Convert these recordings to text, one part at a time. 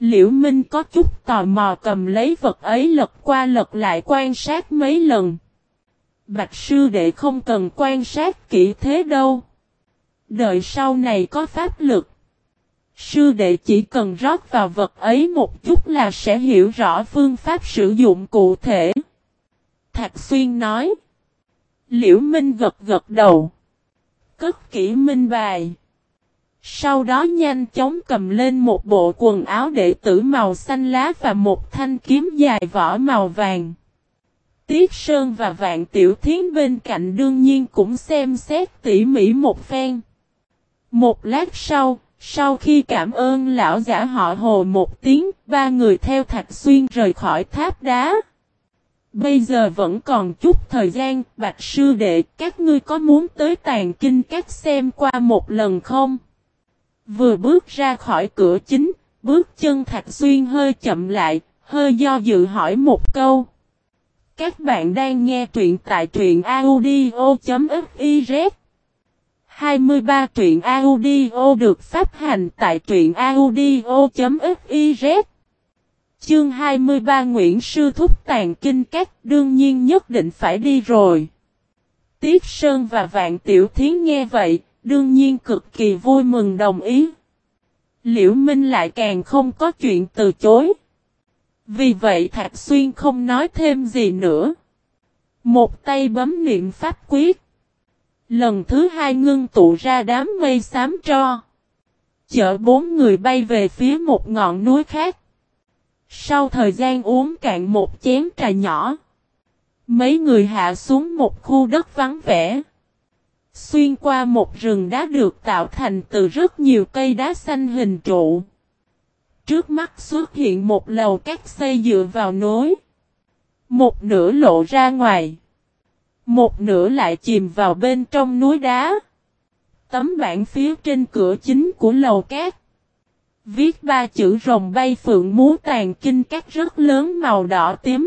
Liễu Minh có chút tò mò cầm lấy vật ấy lật qua lật lại quan sát mấy lần. Bạch sư đệ không cần quan sát kỹ thế đâu. Đợi sau này có pháp lực. Sư đệ chỉ cần rót vào vật ấy một chút là sẽ hiểu rõ phương pháp sử dụng cụ thể. Thạch Xuyên nói. Liễu Minh gật gật đầu. Cất kỹ minh bài. Sau đó nhanh chóng cầm lên một bộ quần áo đệ tử màu xanh lá và một thanh kiếm dài vỏ màu vàng. Tiết Sơn và Vạn Tiểu Thiến bên cạnh đương nhiên cũng xem xét tỉ mỉ một phen. Một lát sau khi cảm ơn lão giả họ Hồ một tiếng, ba người theo Thạch Xuyên rời khỏi tháp đá. Bây giờ vẫn còn chút thời gian, Bạch sư đệ, các ngươi có muốn tới Tàn Kinh Các xem qua một lần không? Vừa bước ra khỏi cửa chính, bước chân Thạch Xuyên hơi chậm lại, hơi do dự hỏi một câu. Các bạn đang nghe truyện tại truyện audio.fiz 23 truyện audio được phát hành tại truyện audio.fiz. Chương 23 Nguyễn Sư Thúc Tàn Kinh Các đương nhiên nhất định phải đi rồi. Tiết Sơn và Vạn Tiểu Thiến nghe vậy, đương nhiên cực kỳ vui mừng đồng ý. Liễu Minh lại càng không có chuyện từ chối. Vì vậy Thạch Xuyên không nói thêm gì nữa. Một tay bấm niệm pháp quyết. Lần thứ hai ngưng tụ ra đám mây xám tro. Chở bốn người bay về phía một ngọn núi khác. Sau thời gian uống cạn một chén trà nhỏ. Mấy người hạ xuống một khu đất vắng vẻ. Xuyên qua một rừng đá được tạo thành từ rất nhiều cây đá xanh hình trụ. Trước mắt xuất hiện một lầu các xây dựa vào núi. Một nửa lộ ra ngoài. Một nửa lại chìm vào bên trong núi đá. Tấm bảng phía trên cửa chính của lầu cát. Viết ba chữ rồng bay phượng múa Tàn Kinh Các rất lớn màu đỏ tím.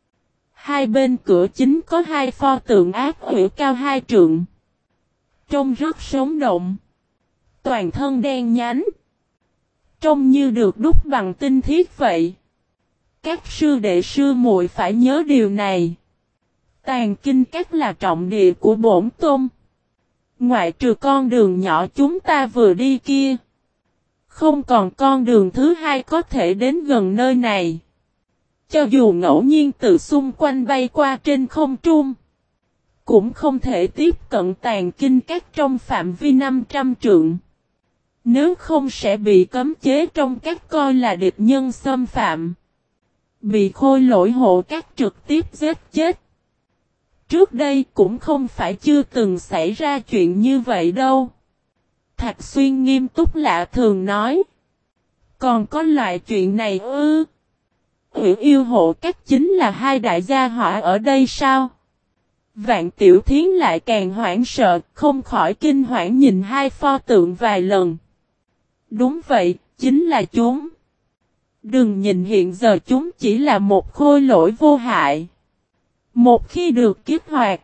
Hai bên cửa chính có hai pho tượng ác quỷ cao 2 trượng. Trông rất sống động. Toàn thân đen nhánh. Trông như được đúc bằng tinh thiết vậy. Các sư đệ sư muội phải nhớ điều này. Tàn Kinh Các là trọng địa của bổn tôn. Ngoại trừ con đường nhỏ chúng ta vừa đi kia. Không còn con đường thứ hai có thể đến gần nơi này. Cho dù ngẫu nhiên từ xung quanh bay qua trên không trung. Cũng không thể tiếp cận Tàn Kinh Các trong phạm vi 500 trượng. Nếu không sẽ bị cấm chế trong các coi là địch nhân xâm phạm. Bị Khôi Lỗi hộ các trực tiếp giết chết. Trước đây cũng không phải chưa từng xảy ra chuyện như vậy đâu. Thạch Xuyên nghiêm túc lạ thường nói. Còn có loại chuyện này ư? Hủy yêu hộ các chính là hai đại gia họa ở đây sao? Vạn Tiểu Thiến lại càng hoảng sợ, không khỏi kinh hoảng nhìn hai pho tượng vài lần. Đúng vậy, chính là chúng. Đừng nhìn hiện giờ chúng chỉ là một khôi lỗi vô hại. Một khi được kích hoạt,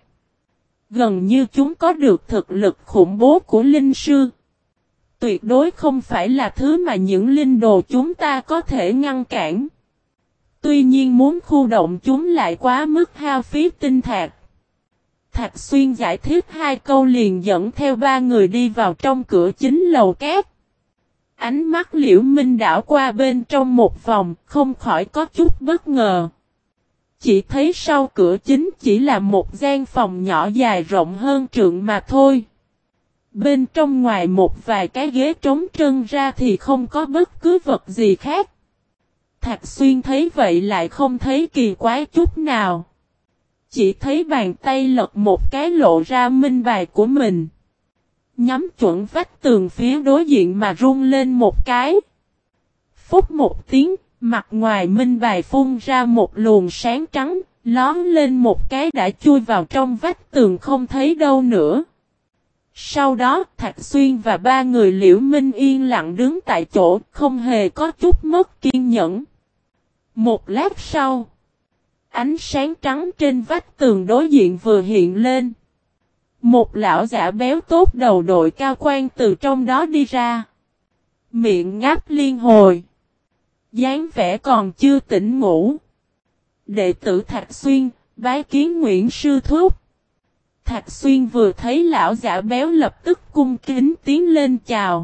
gần như chúng có được thực lực khủng bố của linh sư. Tuyệt đối không phải là thứ mà những linh đồ chúng ta có thể ngăn cản. Tuy nhiên muốn khu động chúng lại quá mức hao phí tinh thạch. Thạch Xuyên giải thích 2 câu liền dẫn theo 3 người đi vào trong cửa chính lầu cát. Ánh mắt Liễu Minh đảo qua bên trong một vòng, không khỏi có chút bất ngờ. Chỉ thấy sau cửa chính chỉ là một gian phòng nhỏ dài rộng hơn trượng mà thôi. Bên trong ngoài một vài cái ghế trống trơn ra thì không có bất cứ vật gì khác. Thạch Xuyên thấy vậy lại không thấy kỳ quái chút nào. Chỉ thấy bàn tay lật một cái lộ ra minh bài của mình. Nhắm chuẩn vách tường phía đối diện mà rung lên một cái. Phúc một tiếng, mặt ngoài minh bài phun ra một luồng sáng trắng, lón lên một cái đã chui vào trong vách tường không thấy đâu nữa. Sau đó Thạch Xuyên và 3 người Liễu Minh yên lặng đứng tại chỗ, không hề có chút mất kiên nhẫn. Một lát sau, ánh sáng trắng trên vách tường đối diện vừa hiện lên. Một lão giả béo tốt đầu đội cao quan từ trong đó đi ra. Miệng ngáp liên hồi. dáng vẻ còn chưa tỉnh ngủ. Đệ tử Thạch Xuyên, bái kiến Nguyễn sư thúc. Thạch Xuyên vừa thấy lão giả béo lập tức cung kính tiến lên chào.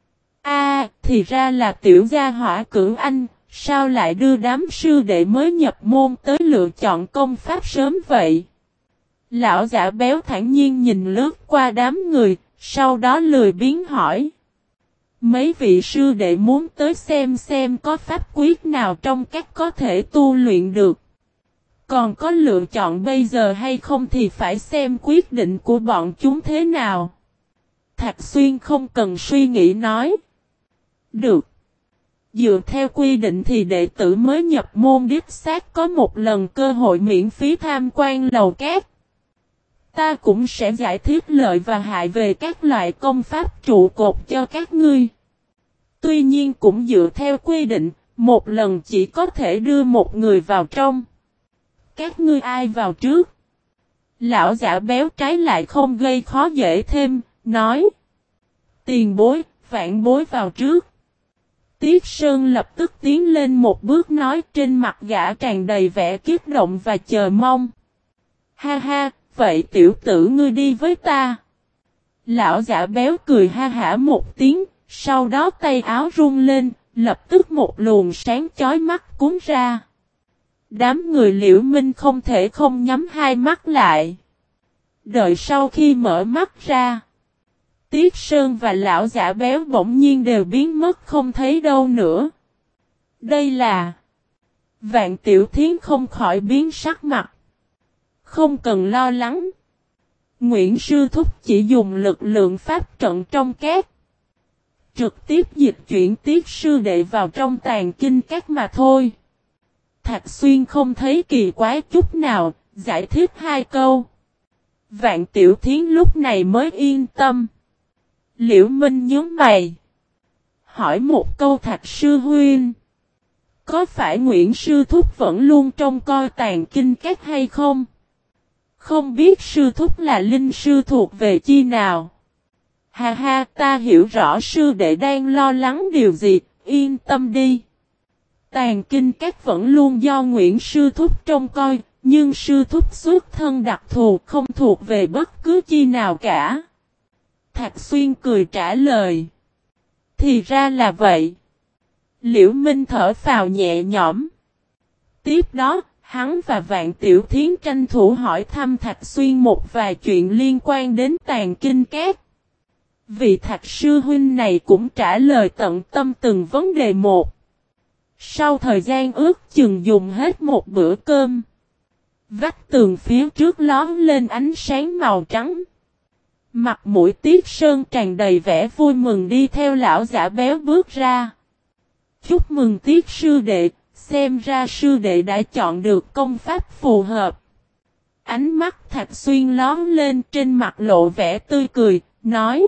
Thì ra là tiểu gia hỏa Cửu Anh, sao lại đưa đám sư đệ mới nhập môn tới lựa chọn công pháp sớm vậy? Lão giả béo thản nhiên nhìn lướt qua đám người, sau đó lười biếng hỏi. Mấy vị sư đệ muốn tới xem có pháp quyết nào trong các có thể tu luyện được. Còn có lựa chọn bây giờ hay không thì phải xem quyết định của bọn chúng thế nào. Thạch Xuyên không cần suy nghĩ nói. Được. Dựa theo quy định thì đệ tử mới nhập môn đích xác có một lần cơ hội miễn phí tham quan lầu cát. Ta cũng sẽ giải thích lợi và hại về các loại công pháp trụ cột cho các ngươi. Tuy nhiên cũng dựa theo quy định, một lần chỉ có thể đưa một người vào trong. Các ngươi ai vào trước? Lão giả béo trái lại không gây khó dễ thêm, nói. Tiền bối, vạn bối vào trước. Tiết Sơn lập tức tiến lên một bước nói trên mặt gã tràn đầy vẻ kiếp động và chờ mong. Ha ha, vậy tiểu tử ngươi đi với ta. Lão giả béo cười ha hả một tiếng, sau đó tay áo rung lên, lập tức một luồng sáng chói mắt cuốn ra. Đám người Liễu Minh không thể không nhắm hai mắt lại. Đợi sau khi mở mắt ra, Tiết Sơn và lão giả béo bỗng nhiên đều biến mất không thấy đâu nữa. Đây là... Vạn Tiểu Thiến không khỏi biến sắc mặt. Không cần lo lắng. Nguyễn Sư Thúc chỉ dùng lực lượng pháp trận trong cát. Trực tiếp dịch chuyển Tiết Sư Đệ vào trong tàn kinh cát mà thôi. Thạch Xuyên không thấy kỳ quái chút nào, giải thích hai câu. Vạn Tiểu Thiến lúc này mới yên tâm. Liễu Minh nhớ mày. Hỏi một câu Thạch Sư Huynh. Có phải Nguyễn Sư Thúc vẫn luôn trông coi tàn kinh cát hay không? Không biết Sư Thúc là linh sư thuộc về chi nào? Ha ha, ta hiểu rõ sư đệ đang lo lắng điều gì, yên tâm đi. Tàn kinh cát vẫn luôn do Nguyễn Sư Thúc trông coi, nhưng Sư Thúc xuất thân đặc thù không thuộc về bất cứ chi nào cả. Thạch Xuyên cười trả lời. Thì ra là vậy. Liễu Minh thở phào nhẹ nhõm. Tiếp đó, hắn và Vạn Tiểu Thiến tranh thủ hỏi thăm Thạch Xuyên một vài chuyện liên quan đến tàn kinh cát. Vị Thạch Sư Huynh này cũng trả lời tận tâm từng vấn đề một. Sau thời gian ước chừng dùng hết một bữa cơm, vách tường phía trước lóm lên ánh sáng màu trắng. Mặt mũi Tiết Sơn tràn đầy vẻ vui mừng đi theo lão giả béo bước ra. Chúc mừng Tiết Sư Đệ, xem ra Sư Đệ đã chọn được công pháp phù hợp. Ánh mắt Thạch Xuyên lóm lên trên mặt lộ vẻ tươi cười, nói.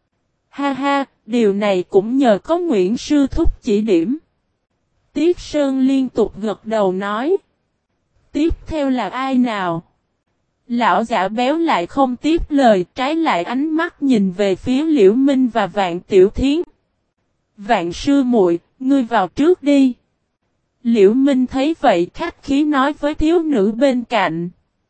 Ha ha, điều này cũng nhờ có Nguyễn Sư Thúc chỉ điểm. Tiết Sơn liên tục gật đầu nói. Tiếp theo là ai nào? Lão giả béo lại không tiếp lời, trái lại ánh mắt nhìn về phía Liễu Minh và Vạn Tiểu Thiến. Vạn sư muội, ngươi vào trước đi. Liễu Minh thấy vậy khách khí nói với thiếu nữ bên cạnh.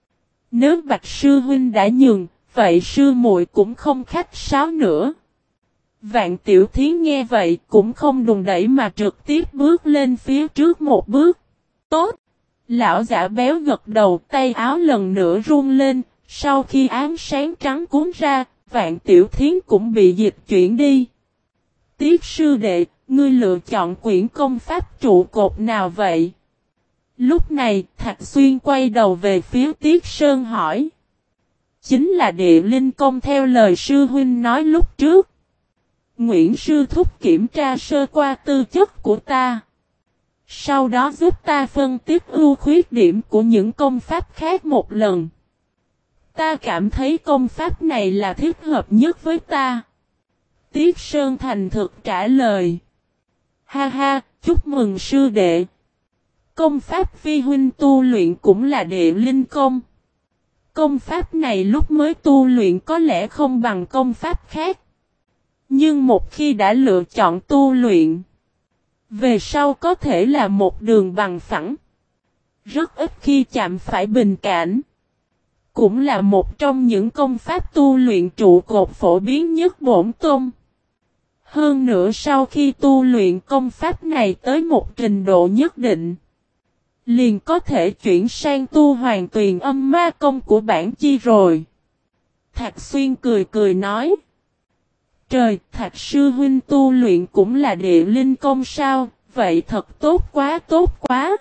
Nếu Bạch sư huynh đã nhường, vậy sư muội cũng không khách sáo nữa. Vạn Tiểu Thiến nghe vậy cũng không đùn đẩy mà trực tiếp bước lên phía trước một bước. Tốt! Lão giả béo gật đầu, tay áo lần nữa run lên, sau khi ánh sáng trắng cuốn ra, Vạn Tiểu Thiến cũng bị dịch chuyển đi. Tiết Sư Đệ, ngươi lựa chọn quyển công pháp trụ cột nào vậy? Lúc này, Thạch Xuyên quay đầu về phía Tiết Sơn hỏi. Chính là Địa Linh Công theo lời sư huynh nói lúc trước. Nguyễn Sư Thúc kiểm tra sơ qua tư chất của ta. Sau đó giúp ta phân tích ưu khuyết điểm của những công pháp khác một lần. Ta cảm thấy công pháp này là thích hợp nhất với ta. Tiết Sơn thành thực trả lời. Ha ha, chúc mừng sư đệ. Công pháp vi huynh tu luyện cũng là Địa Linh Công. Công pháp này lúc mới tu luyện có lẽ không bằng công pháp khác. Nhưng một khi đã lựa chọn tu luyện, Về sau có thể là một đường bằng phẳng. Rất ít khi chạm phải bình cảnh. Cũng là một trong những công pháp tu luyện trụ cột phổ biến nhất bổn tôn. Hơn nữa sau khi tu luyện công pháp này tới một trình độ nhất định, liền có thể chuyển sang tu hoàn tuyền âm ma công của bản chi rồi. Thạc Xuyên cười cười nói. Trời, Thạc sư huynh tu luyện cũng là địa linh công sao, vậy thật tốt quá tốt quá.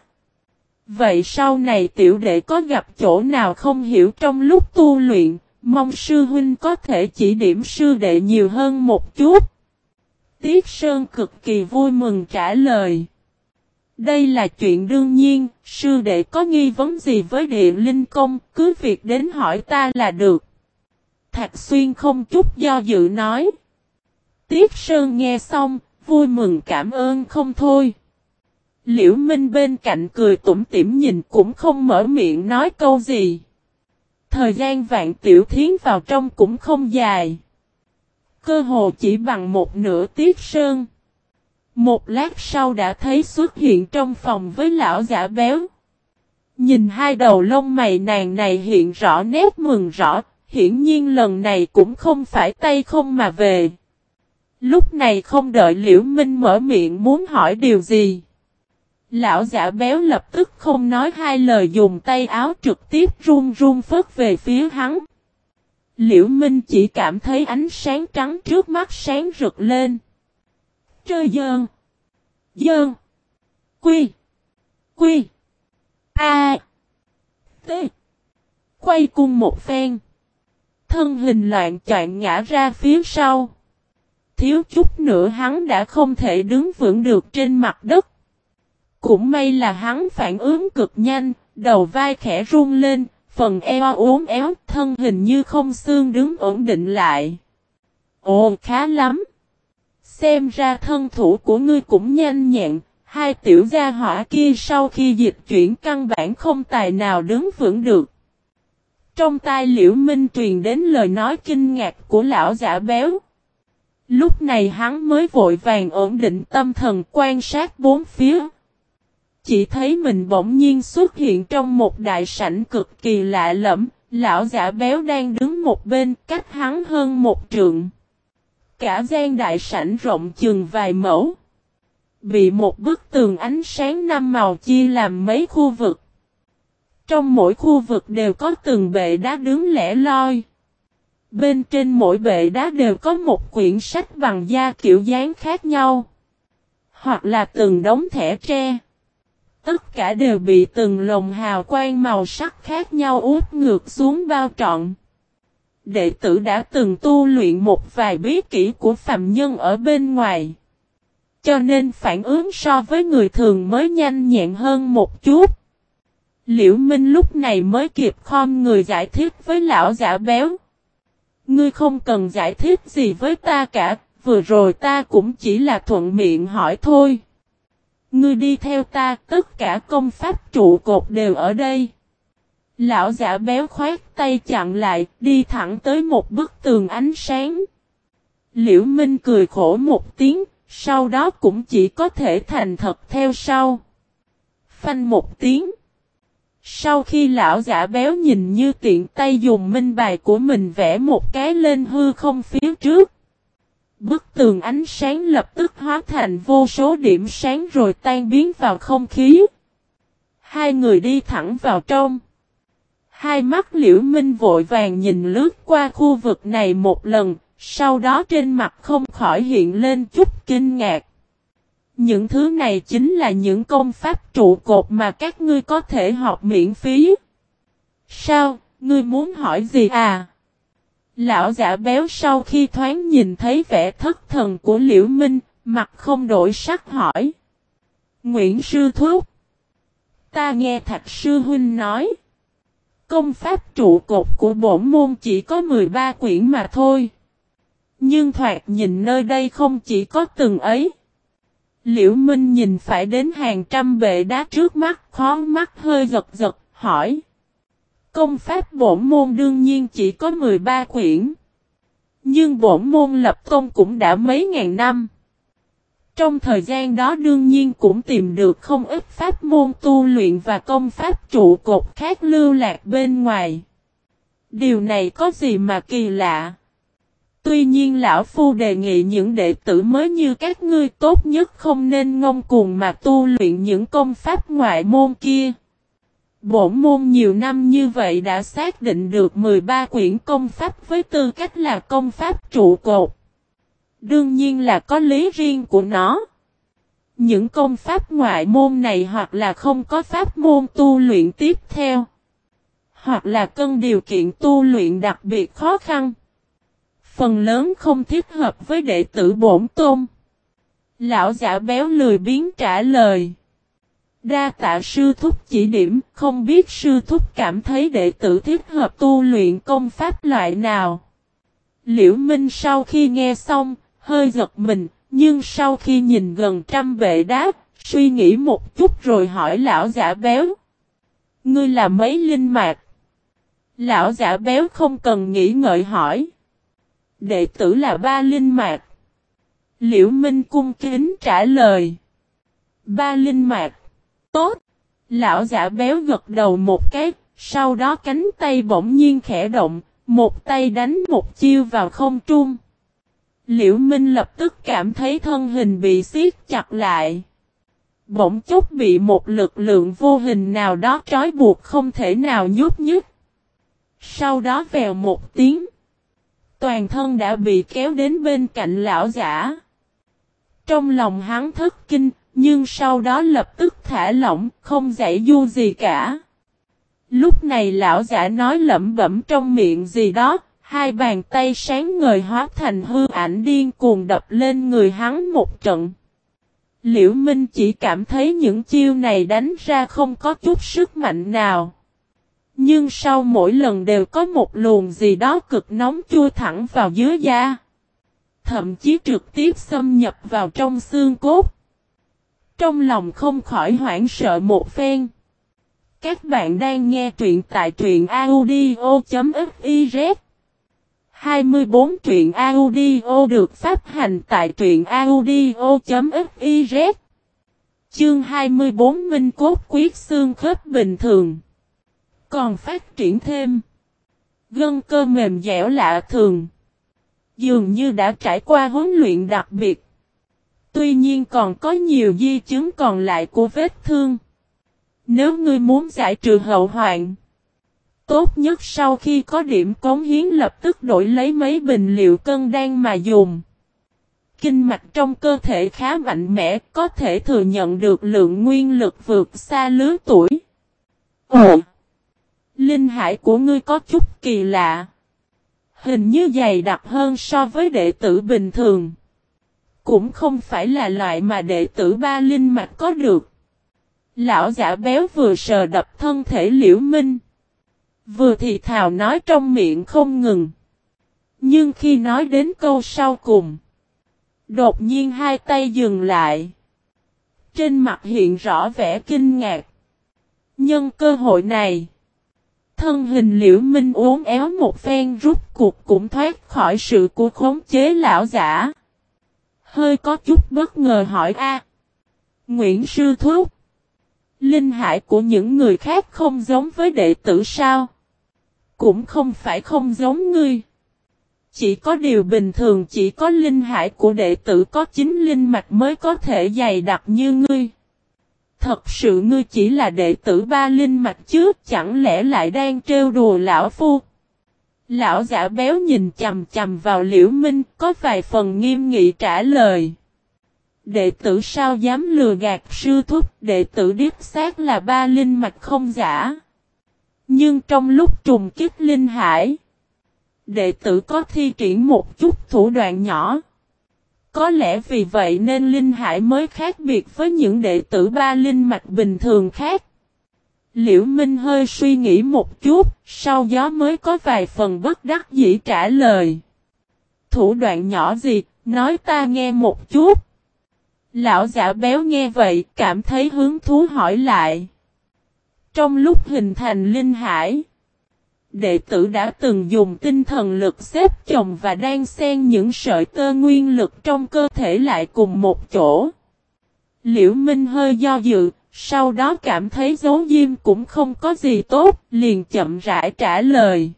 Vậy sau này tiểu đệ có gặp chỗ nào không hiểu trong lúc tu luyện, mong sư huynh có thể chỉ điểm sư đệ nhiều hơn một chút. Tiết Sơn cực kỳ vui mừng trả lời. Đây là chuyện đương nhiên, sư đệ có nghi vấn gì với địa linh công, cứ việc đến hỏi ta là được. Thạc Xuyên không chút do dự nói. Tiết Sơn nghe xong, vui mừng cảm ơn không thôi. Liễu Minh bên cạnh cười tủm tỉm nhìn cũng không mở miệng nói câu gì. Thời gian Vạn Tiểu Thiến vào trong cũng không dài. Cơ hồ chỉ bằng một nửa Tiết Sơn. Một lát sau đã thấy xuất hiện trong phòng với lão giả béo. Nhìn hai đầu lông mày nàng này hiện rõ nét mừng rõ, hiển nhiên lần này cũng không phải tay không mà về. Lúc này không đợi Liễu Minh mở miệng muốn hỏi điều gì. Lão giả béo lập tức không nói hai lời dùng tay áo trực tiếp run run phất về phía hắn. Liễu Minh chỉ cảm thấy ánh sáng trắng trước mắt sáng rực lên. Trời dơn. Dơn. Quy. Quy. A. T. Quay cung một phen. Thân hình loạn choạng ngã ra phía sau. Thiếu chút nữa hắn đã không thể đứng vững được trên mặt đất. Cũng may là hắn phản ứng cực nhanh, đầu vai khẽ run lên, phần eo uốn éo, thân hình như không xương đứng ổn định lại. Ồ, khá lắm. Xem ra thân thủ của ngươi cũng nhanh nhẹn, hai tiểu gia hỏa kia sau khi dịch chuyển căn bản không tài nào đứng vững được. Trong tai Liễu Minh truyền đến lời nói kinh ngạc của lão giả béo. Lúc này hắn mới vội vàng ổn định tâm thần quan sát bốn phía. Chỉ thấy mình bỗng nhiên xuất hiện trong một đại sảnh cực kỳ lạ lẫm, lão giả béo đang đứng một bên cách hắn hơn một trượng. Cả gian đại sảnh rộng chừng vài mẫu. Bị một bức tường ánh sáng năm màu chia làm mấy khu vực. Trong mỗi khu vực đều có từng bệ đá đứng lẻ loi. Bên trên mỗi bệ đá đều có một quyển sách bằng da kiểu dáng khác nhau. Hoặc là từng đống thẻ tre. Tất cả đều bị từng lồng hào quang màu sắc khác nhau úp ngược xuống bao trọn. Đệ tử đã từng tu luyện một vài bí kỹ của phàm nhân ở bên ngoài. Cho nên phản ứng so với người thường mới nhanh nhẹn hơn một chút. Liễu Minh lúc này mới kịp khom người giải thích với lão giả béo. Ngươi không cần giải thích gì với ta cả, vừa rồi ta cũng chỉ là thuận miệng hỏi thôi. Ngươi đi theo ta, tất cả công pháp trụ cột đều ở đây. Lão giả béo khoát tay chặn lại, đi thẳng tới một bức tường ánh sáng. Liễu Minh cười khổ một tiếng, sau đó cũng chỉ có thể thành thật theo sau. Phanh một tiếng. Sau khi lão giả béo nhìn như tiện tay dùng minh bài của mình vẽ một cái lên hư không phía trước. Bức tường ánh sáng lập tức hóa thành vô số điểm sáng rồi tan biến vào không khí. Hai người đi thẳng vào trong. Hai mắt Liễu Minh vội vàng nhìn lướt qua khu vực này một lần, sau đó trên mặt không khỏi hiện lên chút kinh ngạc. Những thứ này chính là những công pháp trụ cột mà các ngươi có thể học miễn phí. Sao, ngươi muốn hỏi gì à? Lão giả béo sau khi thoáng nhìn thấy vẻ thất thần của Liễu Minh, mặt không đổi sắc hỏi. Nguyễn sư thúc. Ta nghe Thạch sư huynh nói. Công pháp trụ cột của bổn môn chỉ có 13 quyển mà thôi. Nhưng thoạt nhìn nơi đây không chỉ có từng ấy. Liễu Minh nhìn phải đến hàng trăm bệ đá trước mắt, khó mắt hơi giật giật, hỏi. Công pháp bổn môn đương nhiên chỉ có 13 quyển. Nhưng bổn môn lập công cũng đã mấy ngàn năm. Trong thời gian đó đương nhiên cũng tìm được không ít pháp môn tu luyện và công pháp trụ cột khác lưu lạc bên ngoài. Điều này có gì mà kỳ lạ? Tuy nhiên lão phu đề nghị những đệ tử mới như các ngươi tốt nhất không nên ngông cuồng mà tu luyện những công pháp ngoại môn kia. Bổn môn nhiều năm như vậy đã xác định được 13 quyển công pháp với tư cách là công pháp trụ cột. Đương nhiên là có lý riêng của nó. Những công pháp ngoại môn này hoặc là không có pháp môn tu luyện tiếp theo, hoặc là cần điều kiện tu luyện đặc biệt khó khăn. Phần lớn không thích hợp với đệ tử bổn tôn. Lão giả béo lười biếng trả lời. Đa tạ sư thúc chỉ điểm, không biết sư thúc cảm thấy đệ tử thích hợp tu luyện công pháp loại nào. Liễu Minh sau khi nghe xong, hơi giật mình, nhưng sau khi nhìn gần trăm bệ đá, suy nghĩ một chút rồi hỏi lão giả béo. Ngươi là mấy linh mạch? Lão giả béo không cần nghĩ ngợi hỏi. Đệ tử là 3 linh mạch. Liễu Minh cung kính trả lời. 3 linh mạch. Tốt. Lão giả béo gật đầu một cái, sau đó cánh tay bỗng nhiên khẽ động, một tay đánh một chiêu vào không trung. Liễu Minh lập tức cảm thấy thân hình bị siết chặt lại. Bỗng chốc bị một lực lượng vô hình nào đó trói buộc không thể nào nhúc nhích. Sau đó vèo một tiếng. Toàn thân đã bị kéo đến bên cạnh lão giả. Trong lòng hắn thất kinh, nhưng sau đó lập tức thả lỏng, không giãy giụa gì cả. Lúc này lão giả nói lẩm bẩm trong miệng gì đó, hai bàn tay sáng ngời hóa thành hư ảnh điên cuồng đập lên người hắn một trận. Liễu Minh chỉ cảm thấy những chiêu này đánh ra không có chút sức mạnh nào. Nhưng sau mỗi lần đều có một luồng gì đó cực nóng chui thẳng vào dưới da. Thậm chí trực tiếp xâm nhập vào trong xương cốt. Trong lòng không khỏi hoảng sợ một phen. Các bạn đang nghe truyện tại truyện audio.fiz 24 truyện audio được phát hành tại truyện audio.fiz. Chương 24 Minh cốt quyết xương khớp bình thường. Còn phát triển thêm. Gân cơ mềm dẻo lạ thường. Dường như đã trải qua huấn luyện đặc biệt. Tuy nhiên còn có nhiều di chứng còn lại của vết thương. Nếu ngươi muốn giải trừ hậu hoạn, tốt nhất sau khi có điểm cống hiến lập tức đổi lấy mấy bình liệu cân đan mà dùng. Kinh mạch trong cơ thể khá mạnh mẽ, có thể thừa nhận được lượng nguyên lực vượt xa lứa tuổi. Linh hải của ngươi có chút kỳ lạ. Hình như dày đặc hơn so với đệ tử bình thường. Cũng không phải là loại mà đệ tử 3 linh mạch có được. Lão giả béo vừa sờ đập thân thể Liễu Minh, vừa thì thào nói trong miệng không ngừng. Nhưng khi nói đến câu sau cùng, đột nhiên hai tay dừng lại. Trên mặt hiện rõ vẻ kinh ngạc. Nhân cơ hội này, thân hình Liễu Minh uốn éo một phen rút cuộc cũng thoát khỏi sự của khống chế lão giả. Hơi có chút bất ngờ hỏi Nguyễn sư thúc, linh hải của những người khác không giống với đệ tử sao? Cũng không phải không giống ngươi. Chỉ có điều bình thường chỉ có linh hải của đệ tử có 9 linh mạch mới có thể dày đặc như ngươi. Thật sự ngươi chỉ là đệ tử 3 linh mạch chứ, chẳng lẽ lại đang trêu đùa lão phu? Lão giả béo nhìn chằm chằm vào Liễu Minh, có vài phần nghiêm nghị trả lời. Đệ tử sao dám lừa gạt sư thúc, đệ tử đích xác là 3 linh mạch không giả. Nhưng trong lúc trùng kích linh hải, đệ tử có thi triển một chút thủ đoạn nhỏ. Có lẽ vì vậy nên linh hải mới khác biệt với những đệ tử 3 linh mạch bình thường khác. Liễu Minh hơi suy nghĩ một chút, sau đó mới có vài phần bất đắc dĩ trả lời. Thủ đoạn nhỏ gì, nói ta nghe một chút. Lão giả béo nghe vậy, cảm thấy hứng thú hỏi lại. Trong lúc hình thành linh hải, Đệ tử đã từng dùng tinh thần lực xếp chồng và đan xen những sợi tơ nguyên lực trong cơ thể lại cùng một chỗ. Liễu Minh hơi do dự, sau đó cảm thấy giấu diêm cũng không có gì tốt, liền chậm rãi trả lời.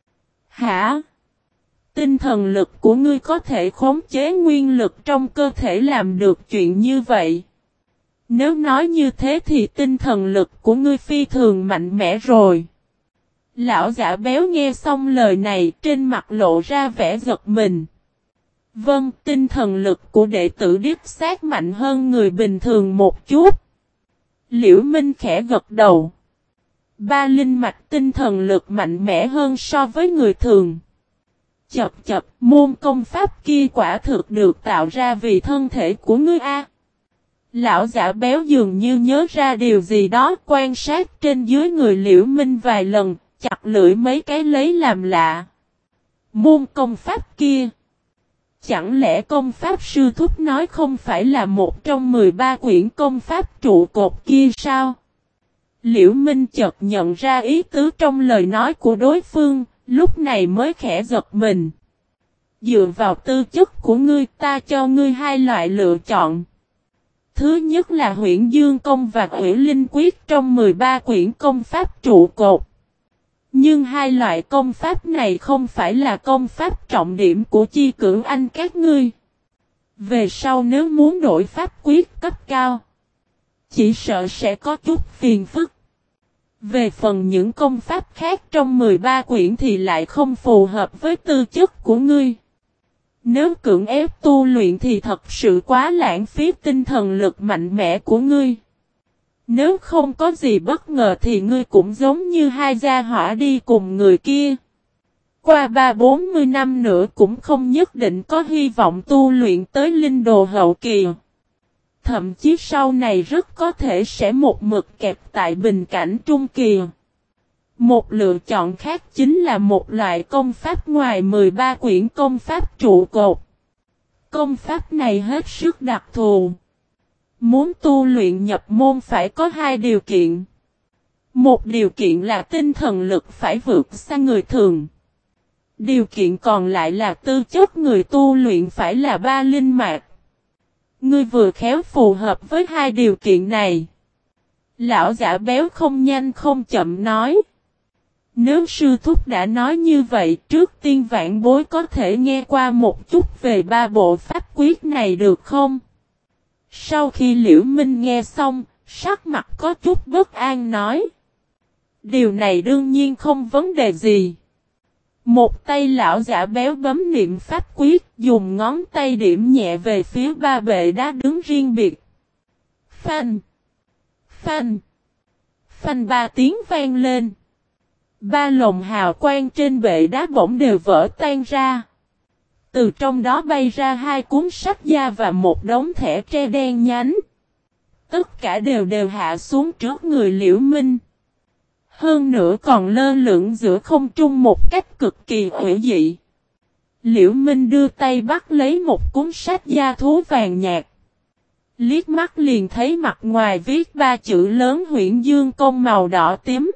Hả? Tinh thần lực của ngươi có thể khống chế nguyên lực trong cơ thể làm được chuyện như vậy. Nếu nói như thế thì tinh thần lực của ngươi phi thường mạnh mẽ rồi. Lão giả béo nghe xong lời này trên mặt lộ ra vẻ giật mình. Vâng, tinh thần lực của đệ tử đích xác mạnh hơn người bình thường một chút. Liễu Minh khẽ gật đầu. Ba linh mạch tinh thần lực mạnh mẽ hơn so với người thường. Chập chập, môn công pháp kia quả thực được tạo ra vì thân thể của ngươi a. Lão giả béo dường như nhớ ra điều gì đó, quan sát trên dưới người Liễu Minh vài lần, chặt lưỡi mấy cái lấy làm lạ. Môn công pháp kia. Chẳng lẽ công pháp sư thúc nói không phải là một trong 13 quyển công pháp trụ cột kia sao? Liễu Minh chợt nhận ra ý tứ trong lời nói của đối phương, lúc này mới khẽ giật mình. Dựa vào tư chất của ngươi, ta cho ngươi hai loại lựa chọn. Thứ nhất là Huyễn Dương Công và Uyển Linh Quyết trong 13 quyển công pháp trụ cột. Nhưng hai loại công pháp này không phải là công pháp trọng điểm của Chi Cửu Anh các ngươi. Về sau nếu muốn đổi pháp quyết cấp cao, chỉ sợ sẽ có chút phiền phức. Về phần những công pháp khác trong 13 quyển thì lại không phù hợp với tư chất của ngươi. Nếu cưỡng ép tu luyện thì thật sự quá lãng phí tinh thần lực mạnh mẽ của ngươi. Nếu không có gì bất ngờ thì ngươi cũng giống như hai gia hỏa đi cùng người kia. Qua 30-40 năm nữa cũng không nhất định có hy vọng tu luyện tới linh đồ hậu kỳ. Thậm chí sau này rất có thể sẽ một mực kẹp tại bình cảnh trung kỳ. Một lựa chọn khác chính là một loại công pháp ngoài 13 quyển công pháp trụ cột. Công pháp này hết sức đặc thù. Muốn tu luyện nhập môn phải có hai điều kiện. Một điều kiện là tinh thần lực phải vượt xa người thường. Điều kiện còn lại là tư chất người tu luyện phải là ba linh mạch. Ngươi vừa khéo phù hợp với hai điều kiện này. Lão giả béo không nhanh không chậm nói. Nếu sư thúc đã nói như vậy, trước tiên vãn bối có thể nghe qua một chút về ba bộ pháp quyết này được không? Sau khi Liễu Minh nghe xong, sắc mặt có chút bất an nói. Điều này đương nhiên không vấn đề gì. Một tay lão giả béo bấm niệm pháp quyết, dùng ngón tay điểm nhẹ về phía ba bệ đá đứng riêng biệt. Phanh! Phanh! Phanh ba tiếng vang lên. Ba lồng hào quang trên bệ đá bỗng đều vỡ tan ra. Từ trong đó bay ra hai cuốn sách da và một đống thẻ tre đen nhánh. Tất cả đều hạ xuống trước người Liễu Minh. Hơn nữa còn lơ lửng giữa không trung một cách cực kỳ hữu dị. Liễu Minh đưa tay bắt lấy một cuốn sách da thú vàng nhạt. Liếc mắt liền thấy mặt ngoài viết ba chữ lớn Huyễn Dương Công màu đỏ tím.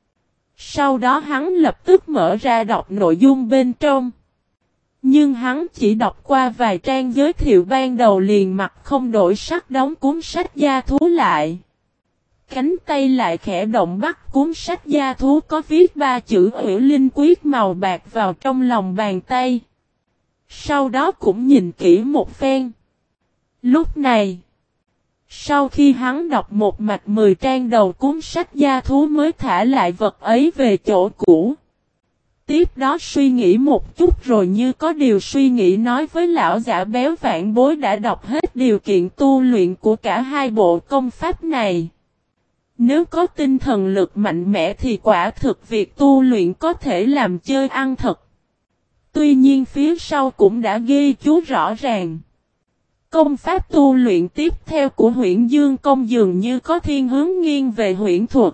Sau đó hắn lập tức mở ra đọc nội dung bên trong. Nhưng hắn chỉ đọc qua vài trang giới thiệu ban đầu liền mặt không đổi sắc đóng cuốn sách da thú lại. Cánh tay lại khẽ động bắt cuốn sách da thú có viết ba chữ Uyển Linh Quyết màu bạc vào trong lòng bàn tay. Sau đó cũng nhìn kỹ một phen. Lúc này, sau khi hắn đọc một mạch 10 trang đầu cuốn sách da thú mới thả lại vật ấy về chỗ cũ. Tiếp đó suy nghĩ một chút rồi như có điều suy nghĩ nói với lão giả béo vãn bối đã đọc hết điều kiện tu luyện của cả hai bộ công pháp này. Nếu có tinh thần lực mạnh mẽ thì quả thực việc tu luyện có thể làm chơi ăn thật. Tuy nhiên phía sau cũng đã ghi chú rõ ràng. Công pháp tu luyện tiếp theo của Huyễn Dương Công dường như có thiên hướng nghiêng về huyễn thuật.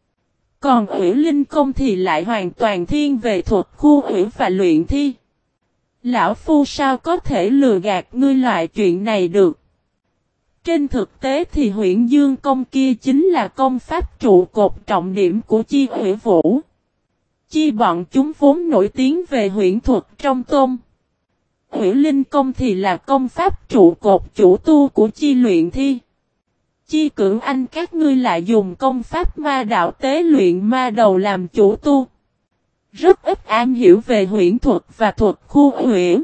Còn Uyển Linh Công thì lại hoàn toàn thiên về thuật khu uyển và luyện thi. Lão Phu sao có thể lừa gạt ngươi loại chuyện này được? Trên thực tế thì Huyễn Dương Công kia chính là công pháp trụ cột trọng điểm của Chi Uyển Vũ. Chi bọn chúng vốn nổi tiếng về huyễn thuật trong tôn. Hủy Linh Công thì là công pháp trụ cột chủ tu của chi luyện thi. Chi Cưỡng Anh các ngươi lại dùng công pháp ma đạo tế luyện ma đầu làm chủ tu. Rất ít am hiểu về huyễn thuật và thuật khu huyễn.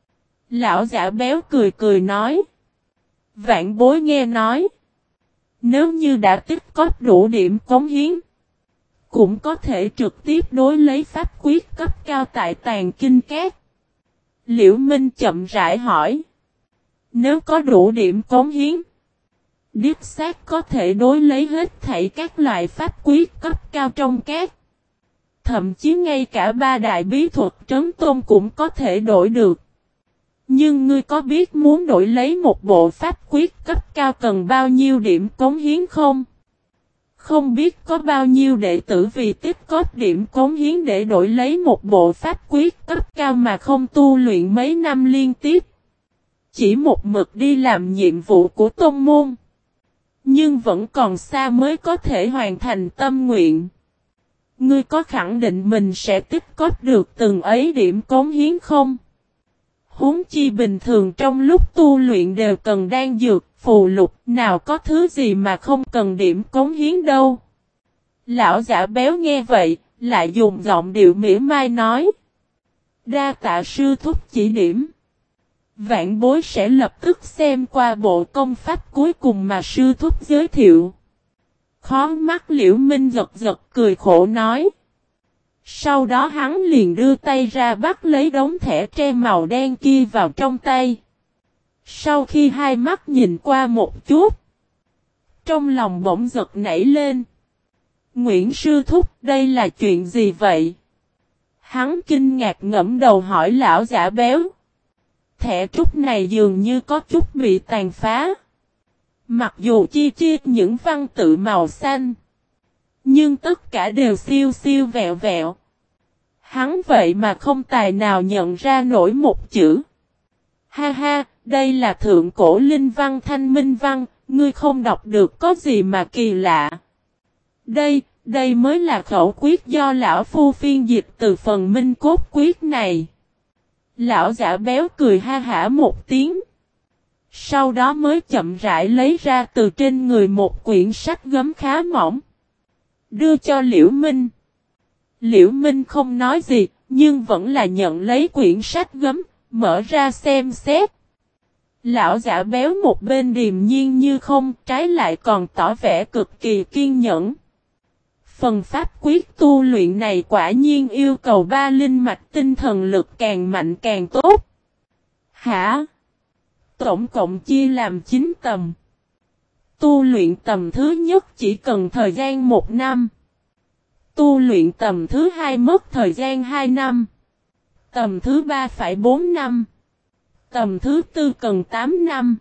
Lão giả béo cười cười nói. Vạn Bối nghe nói. Nếu như đã tích cóp đủ điểm cống hiến. Cũng có thể trực tiếp đối lấy pháp quyết cấp cao tại Tàn Kinh Các. Liễu Minh chậm rãi hỏi. Nếu có đủ điểm cống hiến. Điếp xác có thể đối lấy hết thảy các loại pháp quyết cấp cao trong các. Thậm chí ngay cả ba đại bí thuật trấn tôn cũng có thể đổi được. Nhưng ngươi có biết muốn đổi lấy một bộ pháp quyết cấp cao cần bao nhiêu điểm cống hiến không? Không biết có bao nhiêu đệ tử vì tích cóp điểm cống hiến để đổi lấy một bộ pháp quyết cấp cao mà không tu luyện mấy năm liên tiếp. Chỉ một mực đi làm nhiệm vụ của tôn môn. Nhưng vẫn còn xa mới có thể hoàn thành tâm nguyện. Ngươi có khẳng định mình sẽ tích cóp được từng ấy điểm cống hiến không? Huống chi bình thường trong lúc tu luyện đều cần đan dược, phù lục, nào có thứ gì mà không cần điểm cống hiến đâu. Lão giả béo nghe vậy, lại dùng giọng điệu mỉa mai nói. Đa tạ sư thúc chỉ điểm. Vạn Bối sẽ lập tức xem qua bộ công pháp cuối cùng mà sư thúc giới thiệu. Khó mắt Liễu Minh giật giật cười khổ nói. Sau đó hắn liền đưa tay ra bắt lấy đống thẻ tre màu đen kia vào trong tay. Sau khi hai mắt nhìn qua một chút. Trong lòng bỗng giật nảy lên. Nguyễn sư thúc, đây là chuyện gì vậy? Hắn kinh ngạc ngẫm đầu hỏi lão giả béo. Thẻ trúc này dường như có chút bị tàn phá. Mặc dù chi chi những văn tự màu xanh. Nhưng tất cả đều siêu siêu vẹo vẹo. Hắn vậy mà không tài nào nhận ra nổi một chữ. Ha ha, đây là thượng cổ linh văn thanh minh văn, ngươi không đọc được có gì mà kỳ lạ. Đây mới là khẩu quyết do lão phu phiên dịch từ phần minh cốt quyết này. Lão giả béo cười ha hả một tiếng. Sau đó mới chậm rãi lấy ra từ trên người một quyển sách gấm khá mỏng. Đưa cho Liễu Minh. Liễu Minh không nói gì, nhưng vẫn là nhận lấy quyển sách gấm, mở ra xem xét. Lão giả béo một bên điềm nhiên như không, trái lại còn tỏ vẻ cực kỳ kiên nhẫn. Phần pháp quyết tu luyện này quả nhiên yêu cầu ba linh mạch tinh thần lực càng mạnh càng tốt. Hả? Tổng cộng chia làm 9 tầm. Tu luyện tầm thứ nhất chỉ cần thời gian 1 năm. Tu luyện tầm thứ hai mất thời gian 2 năm. Tầm thứ ba phải 4 năm. Tầm thứ tư cần 8 năm.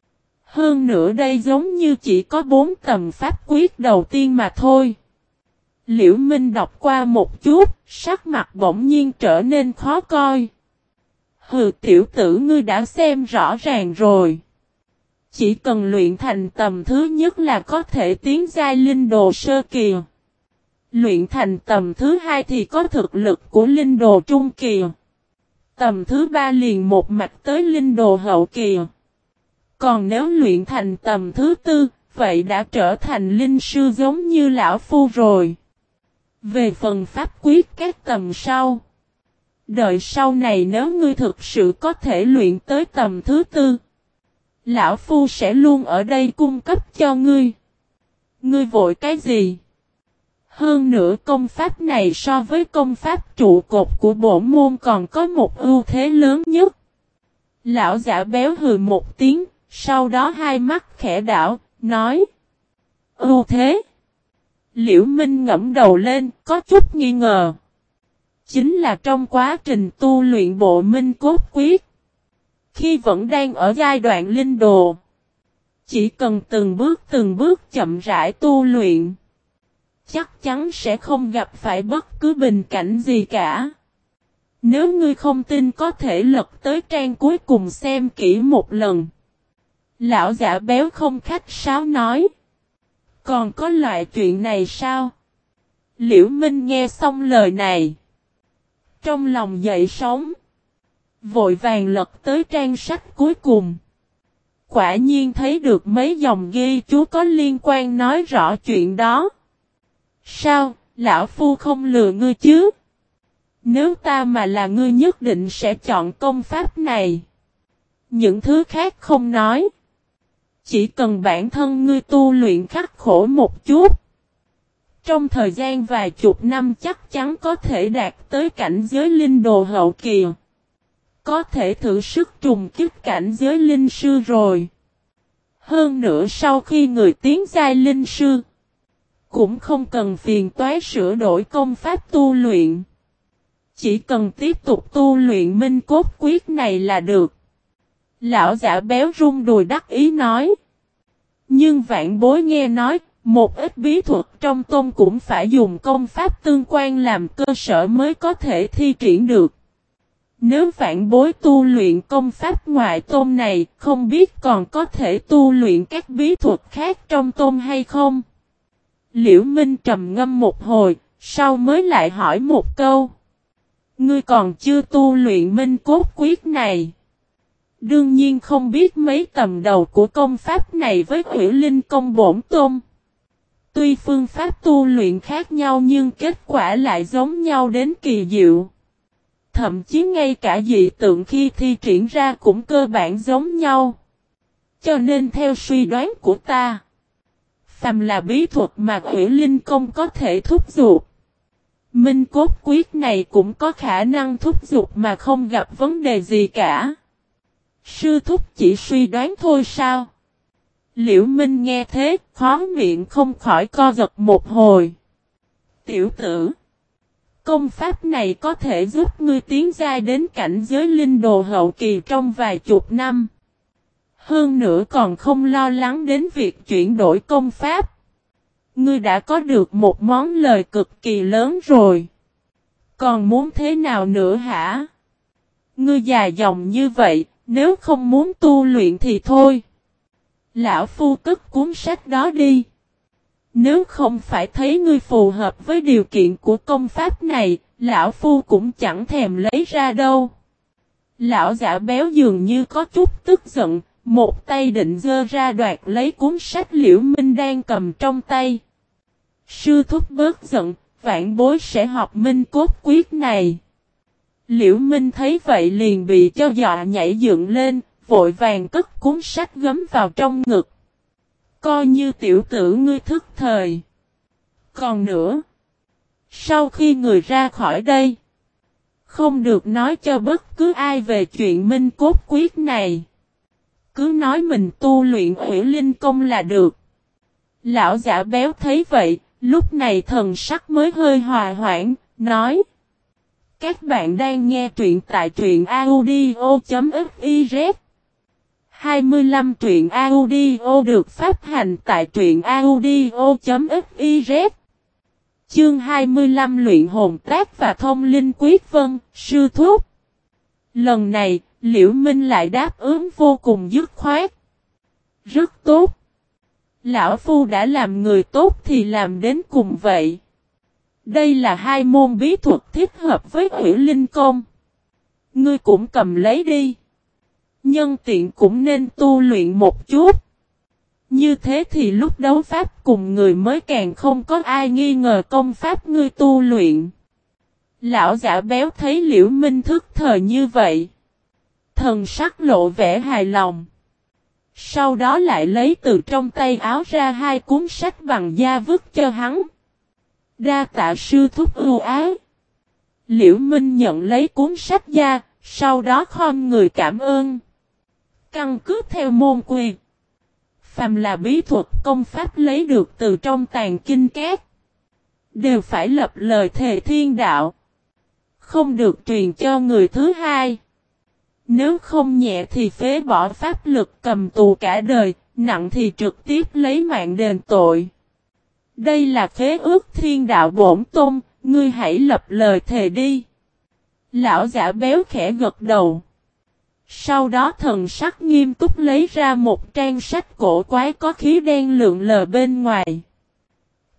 Hơn nữa đây giống như chỉ có 4 tầm pháp quyết đầu tiên mà thôi. Liễu Minh đọc qua một chút, sắc mặt bỗng nhiên trở nên khó coi. Hừ, tiểu tử ngươi đã xem rõ ràng rồi. Chỉ cần luyện thành tầm thứ nhất là có thể tiến giai linh đồ sơ kỳ. Luyện thành tầm thứ hai thì có thực lực của linh đồ trung kỳ. Tầm thứ ba liền một mạch tới linh đồ hậu kỳ. Còn nếu luyện thành tầm thứ tư, vậy đã trở thành linh sư giống như lão phu rồi. Về phần pháp quyết các tầm sau. Đợi sau này nếu ngươi thực sự có thể luyện tới tầm thứ tư. Lão phu sẽ luôn ở đây cung cấp cho ngươi. Ngươi vội cái gì? Hơn nữa công pháp này so với công pháp trụ cột của bổn môn còn có một ưu thế lớn nhất. Lão giả béo hừ một tiếng, sau đó hai mắt khẽ đảo, nói. Ưu thế? Liễu Minh ngẫm đầu lên, có chút nghi ngờ. Chính là trong quá trình tu luyện bộ minh cốt quyết. Khi vẫn đang ở giai đoạn linh đồ. Chỉ cần từng bước chậm rãi tu luyện. Chắc chắn sẽ không gặp phải bất cứ bình cảnh gì cả. Nếu ngươi không tin có thể lật tới trang cuối cùng xem kỹ một lần. Lão giả béo không khách sáo nói. Còn có loại chuyện này sao? Liễu Minh nghe xong lời này. Trong lòng dậy sóng. Vội vàng lật tới trang sách cuối cùng. Quả nhiên thấy được mấy dòng ghi chú có liên quan nói rõ chuyện đó. Sao, lão phu không lừa ngươi chứ? Nếu ta mà là ngươi nhất định sẽ chọn công pháp này. Những thứ khác không nói. Chỉ cần bản thân ngươi tu luyện khắc khổ một chút. Trong thời gian vài chục năm chắc chắn có thể đạt tới cảnh giới linh đồ hậu kỳ. Có thể thử sức trùng kích cảnh giới linh sư rồi. Hơn nữa sau khi người tiến giai linh sư, cũng không cần phiền toái sửa đổi công pháp tu luyện. Chỉ cần tiếp tục tu luyện minh cốt quyết này là được. Lão giả béo rung đùi đắc ý nói. Nhưng vạn bối nghe nói, một ít bí thuật trong tôn cũng phải dùng công pháp tương quan làm cơ sở mới có thể thi triển được. Nếu vạn bối tu luyện công pháp ngoại tôn này, không biết còn có thể tu luyện các bí thuật khác trong tôn hay không? Liễu Minh trầm ngâm một hồi, sau mới lại hỏi một câu. Ngươi còn chưa tu luyện minh cốt quyết này. Đương nhiên không biết mấy tầm đầu của công pháp này với Hủy Linh công bổn tôn. Tuy phương pháp tu luyện khác nhau nhưng kết quả lại giống nhau đến kỳ diệu. Thậm chí ngay cả dị tượng khi thi triển ra cũng cơ bản giống nhau. Cho nên theo suy đoán của ta, phàm là bí thuật mà Hủy Linh công có thể thúc giục, minh cốt quyết này cũng có khả năng thúc giục mà không gặp vấn đề gì cả. Sư thúc chỉ suy đoán thôi sao? Liễu Minh nghe thế, khó miệng không khỏi co giật một hồi. Tiểu tử, công pháp này có thể giúp ngươi tiến giai đến cảnh giới linh đồ hậu kỳ trong vài chục năm. Hơn nữa còn không lo lắng đến việc chuyển đổi công pháp. Ngươi đã có được một món lời cực kỳ lớn rồi. Còn muốn thế nào nữa hả? Ngươi dài dòng như vậy, nếu không muốn tu luyện thì thôi. Lão phu cất cuốn sách đó đi. Nếu không phải thấy ngươi phù hợp với điều kiện của công pháp này, lão phu cũng chẳng thèm lấy ra đâu. Lão giả béo dường như có chút tức giận, một tay định giơ ra đoạt lấy cuốn sách Liễu Minh đang cầm trong tay. Sư thúc bớt giận, vạn bối sẽ học minh cốt quyết này. Liễu Minh thấy vậy liền bị cho dọa nhảy dựng lên, vội vàng cất cuốn sách gấm vào trong ngực. Coi như tiểu tử ngươi thức thời. Còn nữa, sau khi người ra khỏi đây, không được nói cho bất cứ ai về chuyện minh cốt quyết này. Cứ nói mình tu luyện Hủy Linh công là được. Lão giả béo thấy vậy, lúc này thần sắc mới hơi hòa hoãn, nói. Các bạn đang nghe truyện tại truyện audio.fiz 25 truyện audio được phát hành tại truyện audio.fiz. Chương 25 luyện hồn tác và thông linh quyết vân, sư thúc. Lần này, Liễu Minh lại đáp ứng vô cùng dứt khoát. Rất tốt. Lão phu đã làm người tốt thì làm đến cùng vậy. Đây là hai môn bí thuật thích hợp với Hủy Linh công. Ngươi cũng cầm lấy đi. Nhân tiện cũng nên tu luyện một chút. Như thế thì lúc đấu pháp cùng người mới càng không có ai nghi ngờ công pháp ngươi tu luyện. Lão giả béo thấy Liễu Minh thức thời như vậy. Thần sắc lộ vẻ hài lòng. Sau đó lại lấy từ trong tay áo ra hai cuốn sách bằng da vứt cho hắn. Đa tạ sư thúc ưu ái. Liễu Minh nhận lấy cuốn sách da, sau đó khom người cảm ơn. Căn cứ theo môn quy, phàm là bí thuật công pháp lấy được từ trong tàng kinh két, đều phải lập lời thề thiên đạo. Không được truyền cho người thứ hai. Nếu không nhẹ thì phế bỏ pháp lực cầm tù cả đời, nặng thì trực tiếp lấy mạng đền tội. Đây là khế ước thiên đạo bổn tôn, ngươi hãy lập lời thề đi. Lão giả béo khẽ gật đầu. Sau đó thần sắc nghiêm túc lấy ra một trang sách cổ quái có khí đen lượn lờ bên ngoài.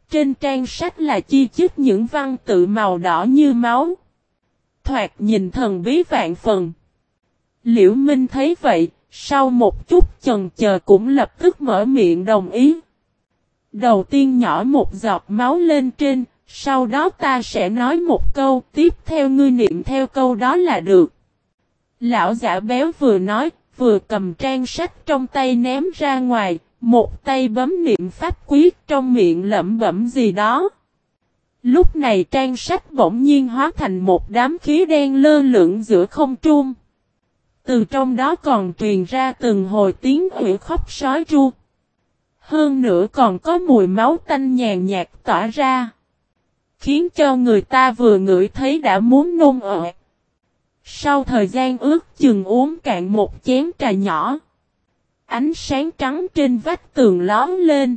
Trên trang sách là chi chít những văn tự màu đỏ như máu. Thoạt nhìn thần bí vạn phần. Liễu Minh thấy vậy, sau một chút chần chờ cũng lập tức mở miệng đồng ý. Đầu tiên nhỏ một giọt máu lên trên, sau đó ta sẽ nói một câu, tiếp theo ngươi niệm theo câu đó là được. Lão giả béo vừa nói, vừa cầm trang sách trong tay ném ra ngoài, một tay bấm niệm pháp quyết trong miệng lẩm bẩm gì đó. Lúc này trang sách bỗng nhiên hóa thành một đám khí đen lơ lửng giữa không trung. Từ trong đó còn truyền ra từng hồi tiếng ủy khóc sói tru. Hơn nữa còn có mùi máu tanh nhàn nhạt tỏa ra. Khiến cho người ta vừa ngửi thấy đã muốn nôn ọe. Sau thời gian ước chừng uống cạn một chén trà nhỏ. Ánh sáng trắng trên vách tường lóm lên.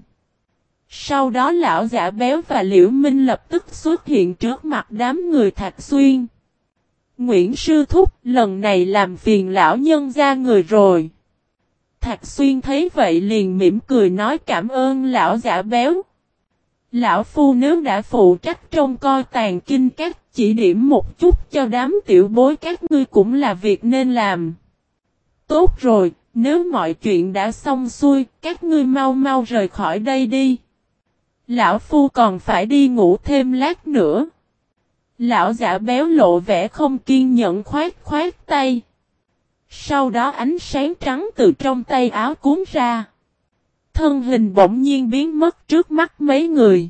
Sau đó lão giả béo và Liễu Minh lập tức xuất hiện trước mặt đám người Thạch Xuyên. Nguyễn Sư Thúc lần này làm phiền lão nhân gia người rồi. Thạch Xuyên thấy vậy liền mỉm cười nói cảm ơn lão giả béo. Lão Phu nếu đã phụ trách trông coi tàn kinh các chỉ điểm một chút cho đám tiểu bối các ngươi cũng là việc nên làm. Tốt rồi, nếu mọi chuyện đã xong xuôi, các ngươi mau mau rời khỏi đây đi. Lão Phu còn phải đi ngủ thêm lát nữa. Lão giả béo lộ vẻ không kiên nhẫn khoát khoát tay. Sau đó ánh sáng trắng từ trong tay áo cuốn ra. Thân hình bỗng nhiên biến mất trước mắt mấy người.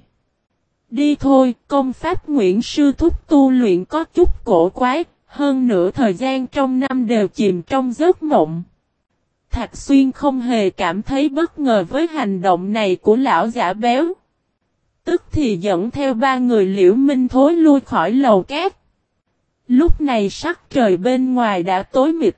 Đi thôi, công pháp Nguyễn Sư Thúc tu luyện có chút cổ quái, hơn nửa thời gian trong năm đều chìm trong giấc mộng. Thạch Xuyên không hề cảm thấy bất ngờ với hành động này của lão giả béo. Tức thì dẫn theo ba người Liễu Minh thối lui khỏi lầu cát. Lúc này sắc trời bên ngoài đã tối mịt.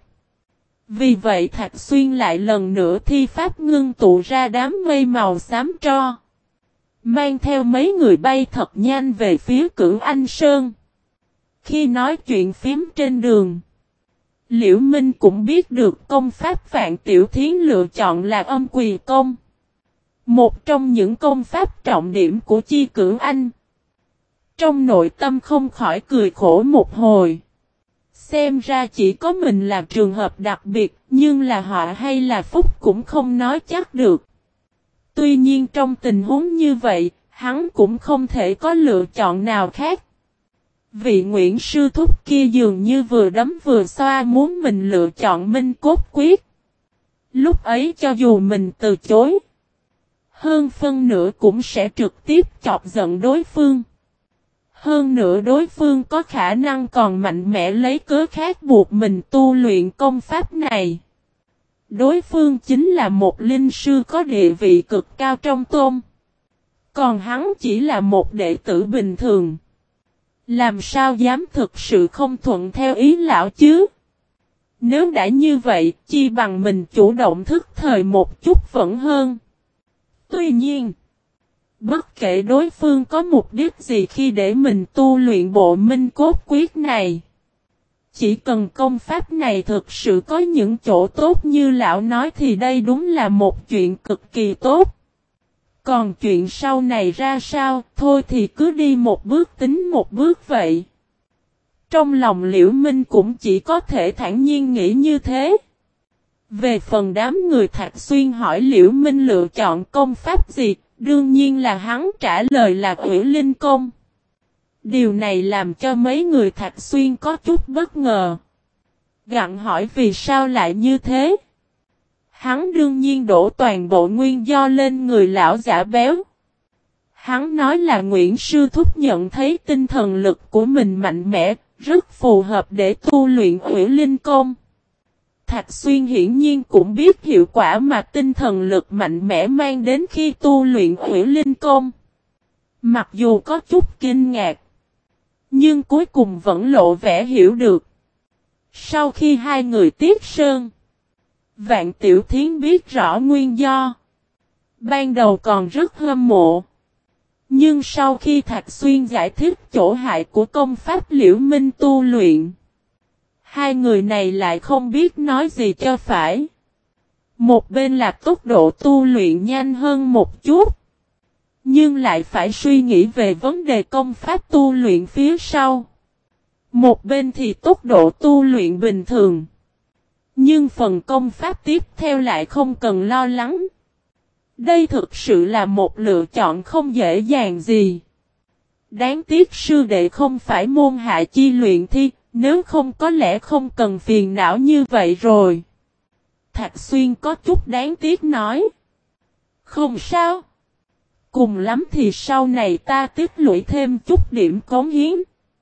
Vì vậy Thạch Xuyên lại lần nữa thi pháp ngưng tụ ra đám mây màu xám tro. Mang theo mấy người bay thật nhanh về phía Cửu Anh Sơn. Khi nói chuyện phím trên đường, Liễu Minh cũng biết được công pháp Vạn Tiểu Thiến lựa chọn là Âm Quỳ Công. Một trong những công pháp trọng điểm của Chi Cửu Anh. Trong nội tâm không khỏi cười khổ một hồi. Xem ra chỉ có mình là trường hợp đặc biệt, nhưng là họa hay là phúc cũng không nói chắc được. Tuy nhiên trong tình huống như vậy, hắn cũng không thể có lựa chọn nào khác. Vị Nguyễn Sư Thúc kia dường như vừa đấm vừa xoa muốn mình lựa chọn Minh Cốt Quyết. Lúc ấy cho dù mình từ chối, hơn phân nửa cũng sẽ trực tiếp chọc giận đối phương. Hơn nữa đối phương có khả năng còn mạnh mẽ lấy cớ khác buộc mình tu luyện công pháp này. Đối phương chính là một linh sư có địa vị cực cao trong tôn. Còn hắn chỉ là một đệ tử bình thường. Làm sao dám thực sự không thuận theo ý lão chứ? Nếu đã như vậy, chi bằng mình chủ động thức thời một chút vẫn hơn. Tuy nhiên, bất kể đối phương có mục đích gì khi để mình tu luyện bộ Minh Cốt Quyết này. Chỉ cần công pháp này thực sự có những chỗ tốt như lão nói thì đây đúng là một chuyện cực kỳ tốt. Còn chuyện sau này ra sao, thôi thì cứ đi một bước tính một bước vậy. Trong lòng Liễu Minh cũng chỉ có thể thản nhiên nghĩ như thế. Về phần đám người Thạch Xuyên hỏi Liễu Minh lựa chọn công pháp gì, đương nhiên là hắn trả lời là Ủy Linh Công. Điều này làm cho mấy người Thạch Xuyên có chút bất ngờ. Gặng hỏi vì sao lại như thế. Hắn đương nhiên đổ toàn bộ nguyên do lên người lão giả béo. Hắn nói là Nguyễn Sư Thúc nhận thấy tinh thần lực của mình mạnh mẽ, rất phù hợp để tu luyện Ủy Linh Công. Thạch Xuyên hiển nhiên cũng biết hiệu quả mà tinh thần lực mạnh mẽ mang đến khi tu luyện Ủy Linh Công. Mặc dù có chút kinh ngạc, nhưng cuối cùng vẫn lộ vẻ hiểu được. Sau khi hai người tiếp sơn, Vạn Tiểu Thiến biết rõ nguyên do. Ban đầu còn rất hâm mộ. Nhưng sau khi Thạch Xuyên giải thích chỗ hại của công pháp Liễu Minh tu luyện, hai người này lại không biết nói gì cho phải. Một bên là tốc độ tu luyện nhanh hơn một chút, Nhưng lại phải suy nghĩ về vấn đề công pháp tu luyện phía sau. Một bên thì tốc độ tu luyện bình thường. Nhưng phần công pháp tiếp theo lại không cần lo lắng. Đây thực sự là một lựa chọn không dễ dàng gì. Đáng tiếc sư đệ không phải môn hạ chi luyện thi, nếu không có lẽ không cần phiền não như vậy rồi. Thạc Xuyên có chút đáng tiếc nói. Không sao. Cùng lắm thì sau này ta tích lũy thêm chút điểm cống hiến.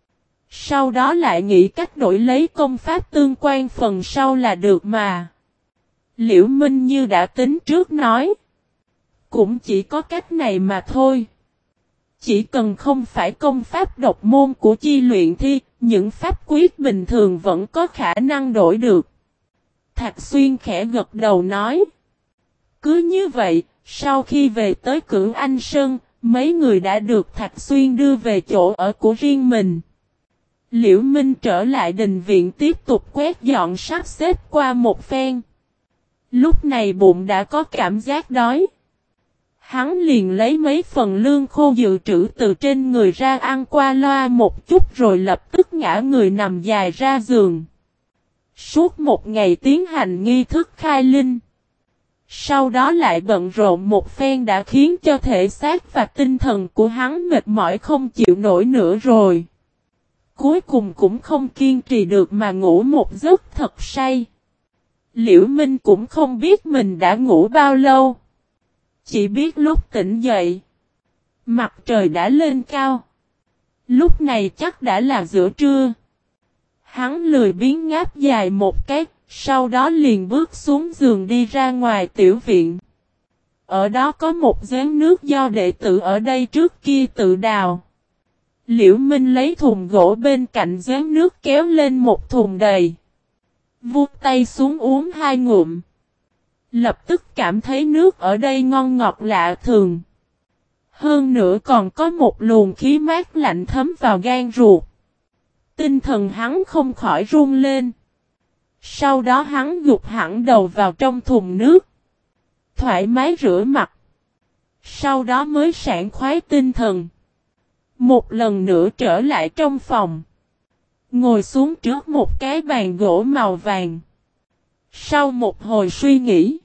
Sau đó lại nghĩ cách đổi lấy công pháp tương quan phần sau là được mà. Liễu Minh Như đã tính trước nói. Cũng chỉ có cách này mà thôi. Chỉ cần không phải công pháp độc môn của chi luyện thi, những pháp quyết bình thường vẫn có khả năng đổi được. Thạc Xuyên khẽ gật đầu nói. Cứ như vậy, sau khi về tới Cửu Anh Sơn, mấy người đã được Thạc Xuyên đưa về chỗ ở của riêng mình. Liễu Minh trở lại đình viện tiếp tục quét dọn sắp xếp qua một phen. Lúc này bụng đã có cảm giác đói. Hắn liền lấy mấy phần lương khô dự trữ từ trên người ra ăn qua loa một chút rồi lập tức ngã người nằm dài ra giường. Suốt một ngày tiến hành nghi thức khai linh. Sau đó lại bận rộn một phen đã khiến cho thể xác và tinh thần của hắn mệt mỏi không chịu nổi nữa rồi. Cuối cùng cũng không kiên trì được mà ngủ một giấc thật say. Liễu Minh cũng không biết mình đã ngủ bao lâu. Chỉ biết lúc tỉnh dậy, mặt trời đã lên cao. Lúc này chắc đã là giữa trưa. Hắn lười biếng ngáp dài một cái, sau đó liền bước xuống giường đi ra ngoài tiểu viện. Ở đó có một giếng nước do đệ tử ở đây trước kia tự đào. Liễu Minh lấy thùng gỗ bên cạnh giếng nước kéo lên một thùng đầy. Vuốt tay xuống uống hai ngụm. Lập tức cảm thấy nước ở đây ngon ngọt lạ thường. Hơn nữa còn có một luồng khí mát lạnh thấm vào gan ruột. Tinh thần hắn không khỏi run lên. Sau đó hắn gục hẳn đầu vào trong thùng nước. Thoải mái rửa mặt. Sau đó mới sảng khoái tinh thần. Một lần nữa trở lại trong phòng. Ngồi xuống trước một cái bàn gỗ màu vàng. Sau một hồi suy nghĩ.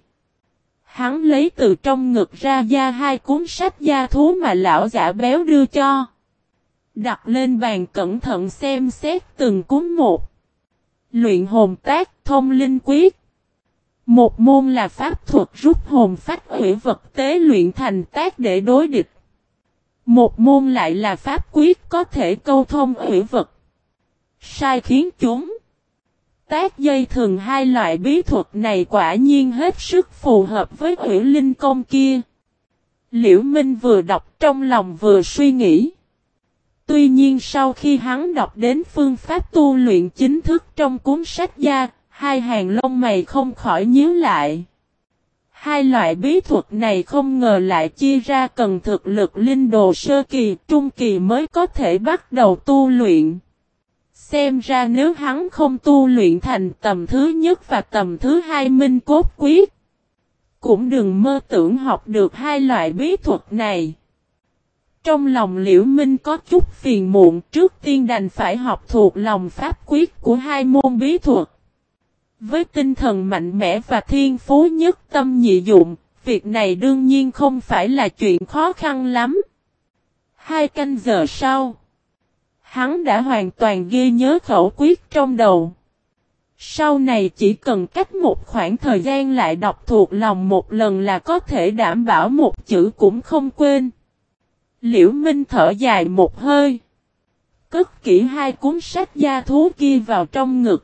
Hắn lấy từ trong ngực ra hai cuốn sách gia thú mà lão giả béo đưa cho. Đặt lên bàn cẩn thận xem xét từng cuốn một. Luyện hồn tác, thông linh quyết. Một môn là pháp thuật rút hồn phách hủy vật tế luyện thành tác để đối địch. Một môn lại là pháp quyết có thể câu thông hủy vật. Sai khiến chúng. Tác dây thường hai loại bí thuật này quả nhiên hết sức phù hợp với hủy linh công kia. Liễu Minh vừa đọc trong lòng vừa suy nghĩ. Tuy nhiên sau khi hắn đọc đến phương pháp tu luyện chính thức trong cuốn sách gia, hai hàng lông mày không khỏi nhíu lại. Hai loại bí thuật này không ngờ lại chia ra cần thực lực linh đồ sơ kỳ, trung kỳ mới có thể bắt đầu tu luyện. Xem ra nếu hắn không tu luyện thành tầm thứ nhất và tầm thứ hai minh cốt quyết, cũng đừng mơ tưởng học được hai loại bí thuật này. Trong lòng Liễu Minh có chút phiền muộn, trước tiên đành phải học thuộc lòng pháp quyết của hai môn bí thuật. Với tinh thần mạnh mẽ và thiên phú nhất tâm nhị dụng, việc này đương nhiên không phải là chuyện khó khăn lắm. 2 canh giờ sau, hắn đã hoàn toàn ghi nhớ khẩu quyết trong đầu. Sau này chỉ cần cách một khoảng thời gian lại đọc thuộc lòng một lần là có thể đảm bảo một chữ cũng không quên. Liễu Minh thở dài một hơi. Cất kỹ 2 cuốn sách gia thú kia vào trong ngực.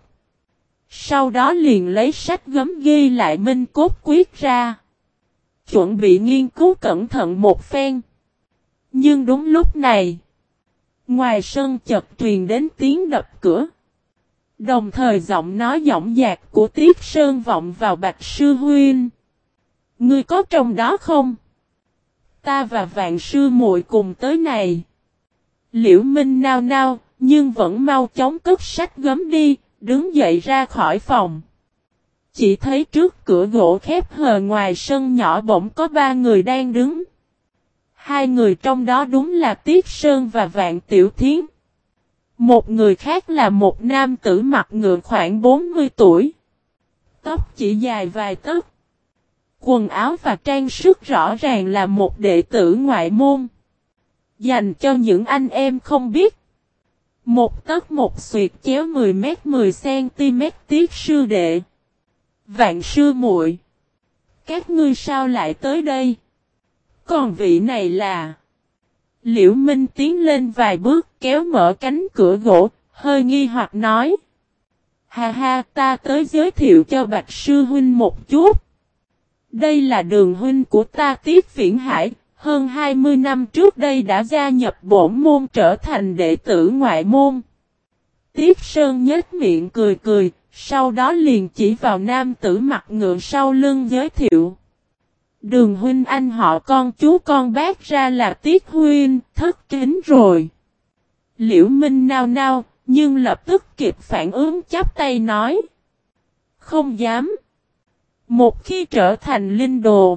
Sau đó liền lấy sách gấm ghi lại minh cốt quyết ra. Chuẩn bị nghiên cứu cẩn thận một phen. Nhưng đúng lúc này, ngoài sân chợt truyền đến tiếng đập cửa. Đồng thời giọng nói dõng dạc của Tiết Sơn vọng vào Bạch Sư Huynh. Ngươi có trong đó không? Ta và Vạn Sư muội cùng tới này. Liễu Minh nao nao, nhưng vẫn mau chóng cất sách gấm đi, đứng dậy ra khỏi phòng. Chỉ thấy trước cửa gỗ khép hờ ngoài sân nhỏ bỗng có 3 người đang đứng. Hai người trong đó đúng là Tiết Sơn và Vạn Tiểu Thiến. Một người khác là một nam tử mặt ngựa khoảng 40 tuổi. Tóc chỉ dài vài tấc. Quần áo và trang sức rõ ràng là một đệ tử ngoại môn. Dành cho những anh em không biết. Một tấc một xuyệt chéo 10 cm Tiết sư đệ. Vạn sư muội, các ngươi sao lại tới đây? Còn vị này là... Liễu Minh tiến lên vài bước kéo mở cánh cửa gỗ, hơi nghi hoặc nói. Ha ha, ta tới giới thiệu cho Bạch sư huynh một chút. Đây là Đường huynh của ta Tiết Viễn Hải, hơn 20 năm trước đây đã gia nhập bổn môn trở thành đệ tử ngoại môn. Tiết Sơn nhếch miệng cười cười, sau đó liền chỉ vào nam tử mặt ngựa sau lưng giới thiệu. Đường huynh anh họ con chú con bác ra là Tiết huynh, thất kính rồi. Liễu Minh nao nao, nhưng lập tức kịp phản ứng chắp tay nói. Không dám. Một khi trở thành linh đồ,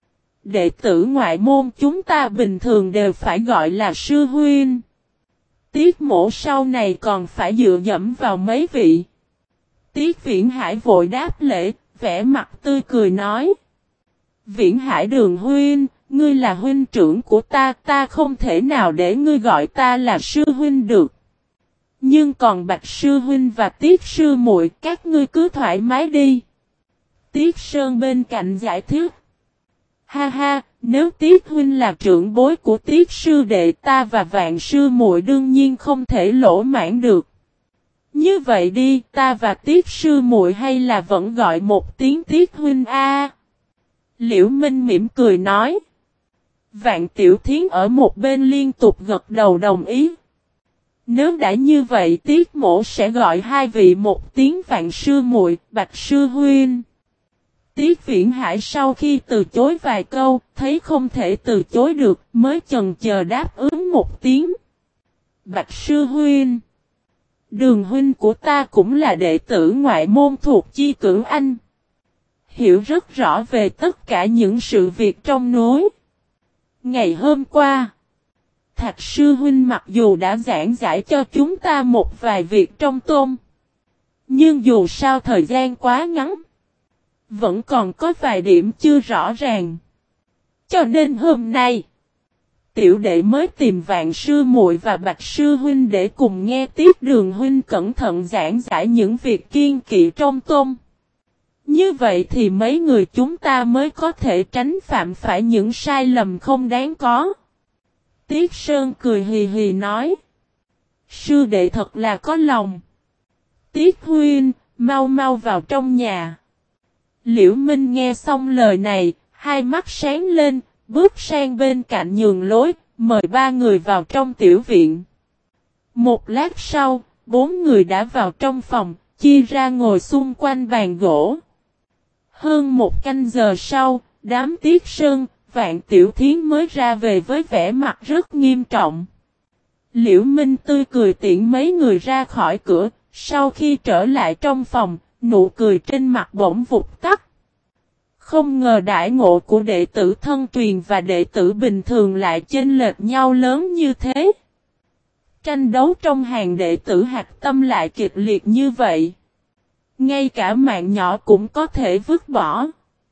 đệ tử ngoại môn chúng ta bình thường đều phải gọi là sư huynh. Tiết mỗ sau này còn phải dựa dẫm vào mấy vị. Tiết Viễn Hải vội đáp lễ, vẻ mặt tươi cười nói. Viễn Hải Đường huynh, ngươi là huynh trưởng của ta, ta không thể nào để ngươi gọi ta là sư huynh được. Nhưng còn Bạch sư huynh và Tiết sư muội, các ngươi cứ thoải mái đi. Tiết Sơn bên cạnh giải thích. Ha ha, nếu Tiết huynh là trưởng bối của Tiết sư đệ, ta và Vạn sư muội đương nhiên không thể lỗ mãn được. Như vậy đi, ta và Tiết sư muội hay là vẫn gọi một tiếng Tiết huynh a. Liễu Minh mỉm cười nói. Vạn Tiểu Thiến ở một bên liên tục gật đầu đồng ý. Nếu đã như vậy Tiết mỗ sẽ gọi hai vị một tiếng Vạn sư muội, Bạch sư huynh. Tiết Viễn Hải sau khi từ chối vài câu, thấy không thể từ chối được, mới chần chờ đáp ứng một tiếng. Bạch sư huynh. Đường huynh của ta cũng là đệ tử ngoại môn thuộc Chi Cửu Anh. Hiểu rất rõ về tất cả những sự việc trong núi. Ngày hôm qua, Thạch sư huynh mặc dù đã giảng giải cho chúng ta một vài việc trong tôn, nhưng dù sao thời gian quá ngắn, vẫn còn có vài điểm chưa rõ ràng. Cho nên hôm nay, tiểu đệ mới tìm Vạn sư muội và Bạch sư huynh để cùng nghe Tiết Đường huynh cẩn thận giảng giải những việc kiêng kỵ trong tôn. Như vậy thì mấy người chúng ta mới có thể tránh phạm phải những sai lầm không đáng có. Tiết Sơn cười hì hì nói. Sư đệ thật là có lòng. Tiết huynh, mau mau vào trong nhà. Liễu Minh nghe xong lời này, hai mắt sáng lên, bước sang bên cạnh nhường lối, mời ba người vào trong tiểu viện. Một lát sau, bốn người đã vào trong phòng, chia ra ngồi xung quanh bàn gỗ. Hơn một canh giờ sau, đám Tiết Sơn, Vạn Tiểu Thiến mới ra về với vẻ mặt rất nghiêm trọng. Liễu Minh tươi cười tiễn mấy người ra khỏi cửa, sau khi trở lại trong phòng, nụ cười trên mặt bỗng vụt tắt. Không ngờ đãi ngộ của đệ tử thân truyền và đệ tử bình thường lại chênh lệch nhau lớn như thế. Tranh đấu trong hàng đệ tử hạch tâm lại kịch liệt như vậy. Ngay cả mạng nhỏ cũng có thể vứt bỏ.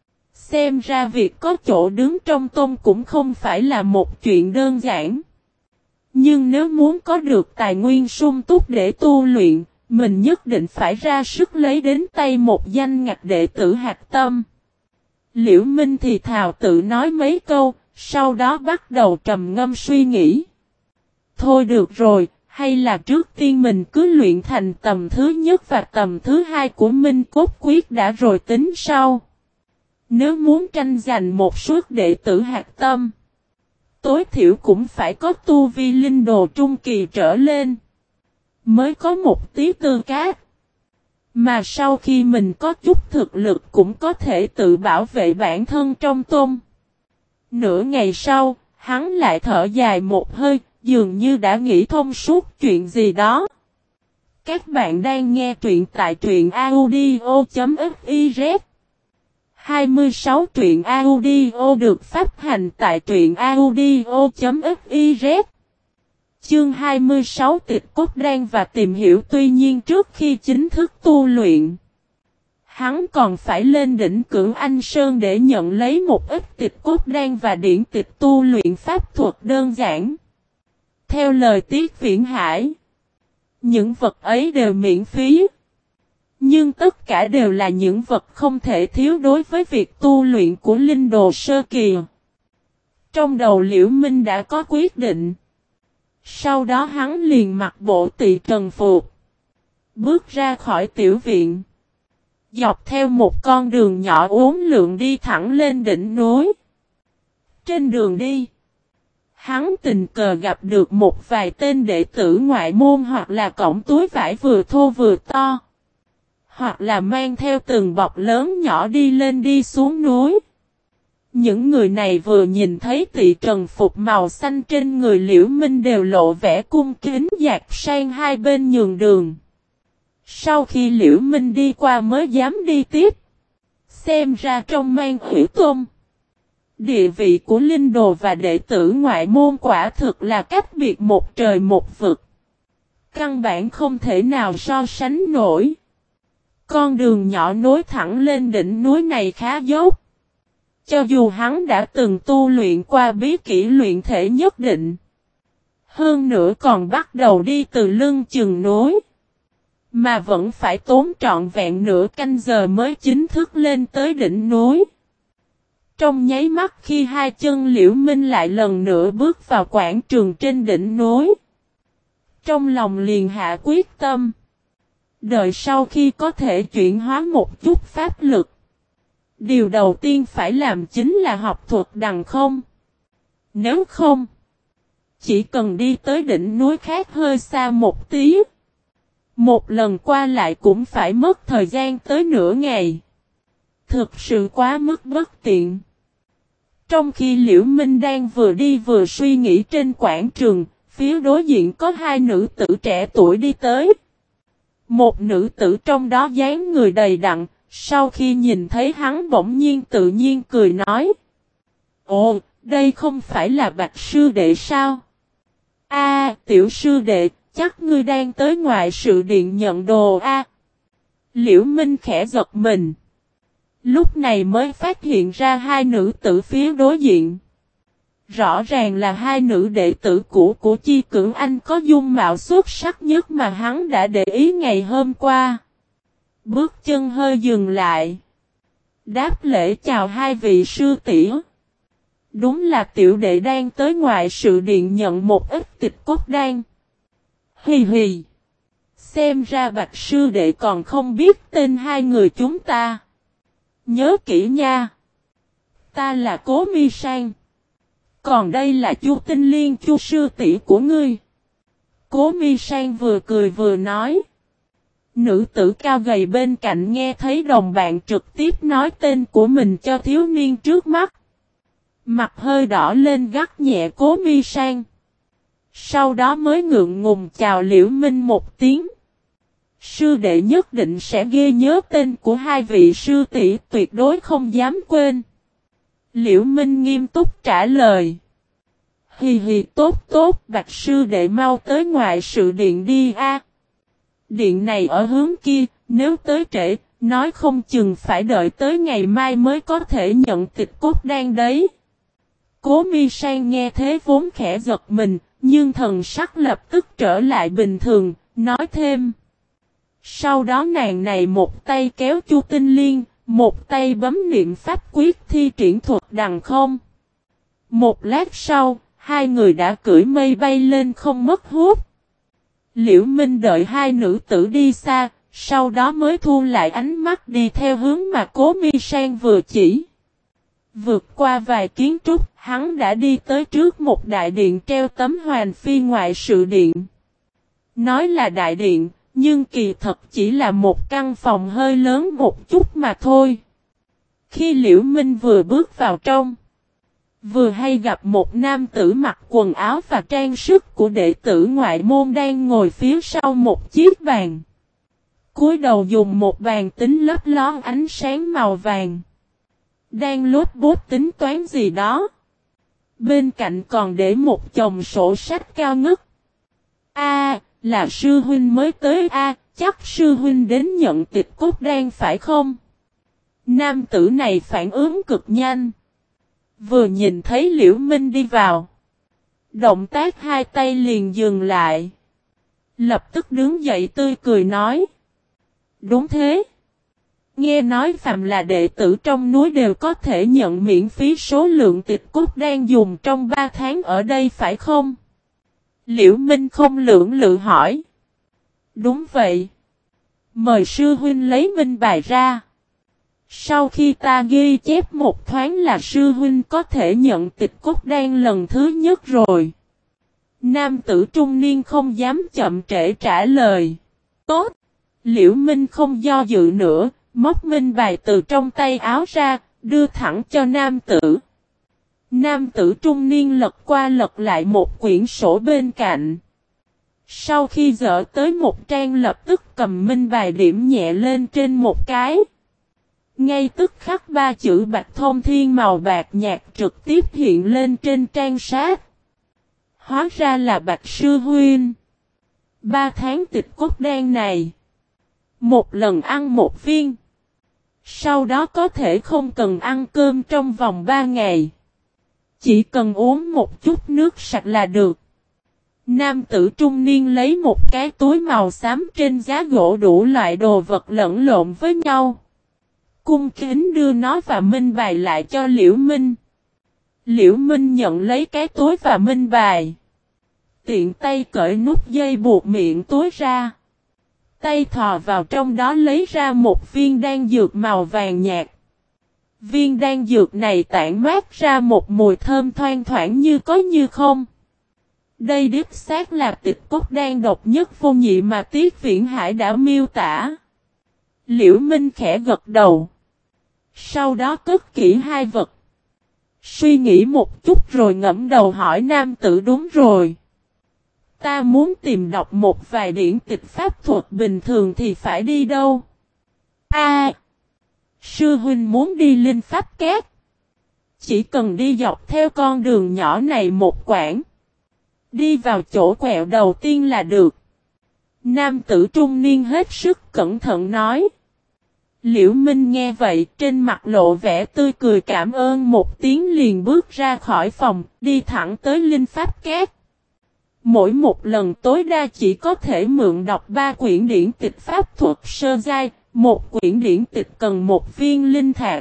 Xem ra việc có chỗ đứng trong tôn cũng không phải là một chuyện đơn giản. Nhưng nếu muốn có được tài nguyên sung túc để tu luyện, mình nhất định phải ra sức lấy đến tay một danh ngạch đệ tử hạch tâm. Liễu Minh thì thào tự nói mấy câu, sau đó bắt đầu trầm ngâm suy nghĩ. Thôi được rồi, hay là trước tiên mình cứ luyện thành tầm thứ nhất và tầm thứ hai của Minh Cốt Quyết đã rồi tính sau. Nếu muốn tranh giành một suất đệ tử hạt tâm, tối thiểu cũng phải có tu vi linh đồ trung kỳ trở lên, mới có một tí tư cách. Mà sau khi mình có chút thực lực cũng có thể tự bảo vệ bản thân trong tôn. Nửa ngày sau, hắn lại thở dài một hơi, dường như đã nghĩ thông suốt chuyện gì đó. Các bạn đang nghe truyện tại truyện audio.fiz 26 truyện audio được phát hành tại truyện audio.fiz. Chương 26 tịch cốt đan và tìm hiểu. Tuy nhiên trước khi chính thức tu luyện, hắn còn phải lên đỉnh Cửu Anh Sơn để nhận lấy một ít tịch cốt đan và điển tịch tu luyện pháp thuật đơn giản. Theo lời Tiết Viễn Hải, những vật ấy đều miễn phí. Nhưng tất cả đều là những vật không thể thiếu đối với việc tu luyện của linh đồ sơ kỳ. Trong đầu Liễu Minh đã có quyết định. Sau đó hắn liền mặc bộ tỳ trần phục, bước ra khỏi tiểu viện, dọc theo một con đường nhỏ uốn lượn đi thẳng lên đỉnh núi. Trên đường đi, hắn tình cờ gặp được một vài tên đệ tử ngoại môn, hoặc là cõng túi vải vừa thô vừa to, hoặc là mang theo từng bọc lớn nhỏ đi lên đi xuống núi. Những người này vừa nhìn thấy tỳ trần phục màu xanh trên người Liễu Minh đều lộ vẻ cung kính dạt sang hai bên nhường đường. Sau khi Liễu Minh đi qua mới dám đi tiếp. Xem ra trong Mang Hủy Tôn, địa vị của linh đồ và đệ tử ngoại môn quả thực là cách biệt một trời một vực. Căn bản không thể nào so sánh nổi. Con đường nhỏ nối thẳng lên đỉnh núi này khá dốc. Cho dù hắn đã từng tu luyện qua bí kỹ luyện thể nhất định, hơn nữa còn bắt đầu đi từ lưng chừng núi, mà vẫn phải tốn trọn vẹn nửa canh giờ mới chính thức lên tới đỉnh núi. Trong nháy mắt khi hai chân Liễu Minh lại lần nữa bước vào quảng trường trên đỉnh núi, trong lòng liền hạ quyết tâm. Đợi sau khi có thể chuyển hóa một chút pháp lực, điều đầu tiên phải làm chính là học thuật đằng không. Nếu không, chỉ cần đi tới đỉnh núi khác hơi xa một tí, một lần qua lại cũng phải mất thời gian tới nửa ngày. Thực sự quá mức bất tiện. Trong khi Liễu Minh đang vừa đi vừa suy nghĩ trên quảng trường, phía đối diện có hai nữ tử trẻ tuổi đi tới. Một nữ tử trong đó dáng người đầy đặn, sau khi nhìn thấy hắn bỗng nhiên tự nhiên cười nói: "Ồ, đây không phải là Bạch sư đệ sao?" "A, tiểu sư đệ, chắc ngươi đang tới ngoại sự điện nhận đồ a." Liễu Minh khẽ giật mình. Lúc này mới phát hiện ra hai nữ tử phía đối diện. Rõ ràng là hai nữ đệ tử cũ của Chi Cửu Anh có dung mạo xuất sắc nhất mà hắn đã để ý ngày hôm qua. Bước chân hơi dừng lại, đáp lễ chào hai vị sư tỷ. Đúng là tiểu đệ đang tới ngoại sự điện nhận một ít tịch cốt đan. Hì hì. Xem ra Bạch sư đệ còn không biết tên hai người chúng ta. Nhớ kỹ nha. Ta là Cố Mi Sang. Còn đây là Chu Tinh Liên, Chu sư tỷ của ngươi. Cố Mi Sang vừa cười vừa nói. Nữ tử cao gầy bên cạnh nghe thấy đồng bạn trực tiếp nói tên của mình cho thiếu niên trước mắt. Mặt hơi đỏ lên gắt nhẹ Cố Mi Sang. Sau đó mới ngượng ngùng chào Liễu Minh một tiếng. Sư đệ nhất định sẽ ghi nhớ tên của hai vị sư tỷ, tuyệt đối không dám quên. Liễu Minh nghiêm túc trả lời. Hì hì, tốt tốt, Bạch sư đệ mau tới ngoại sự điện đi a. Điện này ở hướng kia, nếu tới trễ, nói không chừng phải đợi tới ngày mai mới có thể nhận tịch cốt đan đấy. Cố Mi Sang nghe thế vốn khẽ giật mình, nhưng thần sắc lập tức trở lại bình thường, nói thêm. Sau đó nàng này một tay kéo Chu Tinh Liên, một tay bấm niệm pháp quyết thi triển thuật đằng không. Một lát sau, hai người đã cưỡi mây bay lên không mất hút. Liễu Minh đợi hai nữ tử đi xa, sau đó mới thu lại ánh mắt đi theo hướng mà Cố Mi Sang vừa chỉ. Vượt qua vài kiến trúc, hắn đã đi tới trước một đại điện treo tấm Hoành Phi ngoại sự điện. Nói là đại điện, nhưng kỳ thật chỉ là một căn phòng hơi lớn một chút mà thôi. Khi Liễu Minh vừa bước vào trong, vừa hay gặp một nam tử mặc quần áo và trang sức của đệ tử ngoại môn đang ngồi phía sau một chiếc bàn. Cúi đầu dùng một bàn tính lấp ló ánh sáng màu vàng. Đang lốt bốt tính toán gì đó. Bên cạnh còn để một chồng sổ sách cao ngất. Là sư huynh mới tới chắc sư huynh đến nhận tịch cốt đan phải không? Nam tử này phản ứng cực nhanh. Vừa nhìn thấy Liễu Minh đi vào. Động tác hai tay liền dừng lại. Lập tức đứng dậy tươi cười nói. Đúng thế. Nghe nói phàm là đệ tử trong núi đều có thể nhận miễn phí số lượng tịch cốt đang dùng trong 3 tháng ở đây phải không? Liễu Minh không lưỡng lự hỏi. Đúng vậy. Mời sư huynh lấy minh bài ra. Sau khi ta ghi chép một thoáng là sư huynh có thể nhận tịch cốt đan lần thứ nhất rồi. Nam tử trung niên không dám chậm trễ trả lời. Tốt. Liễu Minh không do dự nữa, móc minh bài từ trong tay áo ra, đưa thẳng cho nam tử. Nam tử trung niên lật qua lật lại một quyển sổ bên cạnh. Sau khi dở tới một trang lập tức cầm minh bài điểm nhẹ lên trên một cái. Ngay tức khắc 3 chữ Bạch Thông Thiên màu bạc nhạt trực tiếp hiện lên trên trang sách. Hóa ra là Bạch Sư Huynh. 3 tháng tịch cốt đan này. Một lần ăn một viên. Sau đó có thể không cần ăn cơm trong vòng 3 ngày. Chỉ cần uống một chút nước sạch là được. Nam tử trung niên lấy một cái túi màu xám trên giá gỗ đủ loại đồ vật lẫn lộn với nhau. Cung kính đưa nó và minh bài lại cho Liễu Minh. Liễu Minh nhận lấy cái túi và minh bài. Tiện tay cởi nút dây buộc miệng túi ra. Tay thò vào trong đó lấy ra một viên đan dược màu vàng nhạt. Viên đan dược này tản mát ra một mùi thơm thoang thoảng như có như không. Đây đích xác là tịch cốt đan độc nhất vô nhị mà Tiết Viễn Hải đã miêu tả. Liễu Minh khẽ gật đầu. Sau đó cất kỹ hai vật. Suy nghĩ một chút rồi ngẫm đầu hỏi nam tử đúng rồi. Ta muốn tìm đọc một vài điển tịch pháp thuật bình thường thì phải đi đâu? Sư huynh muốn đi Linh Pháp Cát. Chỉ cần đi dọc theo con đường nhỏ này một quãng. Đi vào chỗ quẹo đầu tiên là được. Nam tử trung niên hết sức cẩn thận nói. Liễu Minh nghe vậy trên mặt lộ vẻ tươi cười cảm ơn một tiếng liền bước ra khỏi phòng, đi thẳng tới Linh Pháp Cát. Mỗi một lần tối đa chỉ có thể mượn đọc 3 quyển điển tịch pháp thuật sơ giai, một quyển điển tịch cần một viên linh thạch.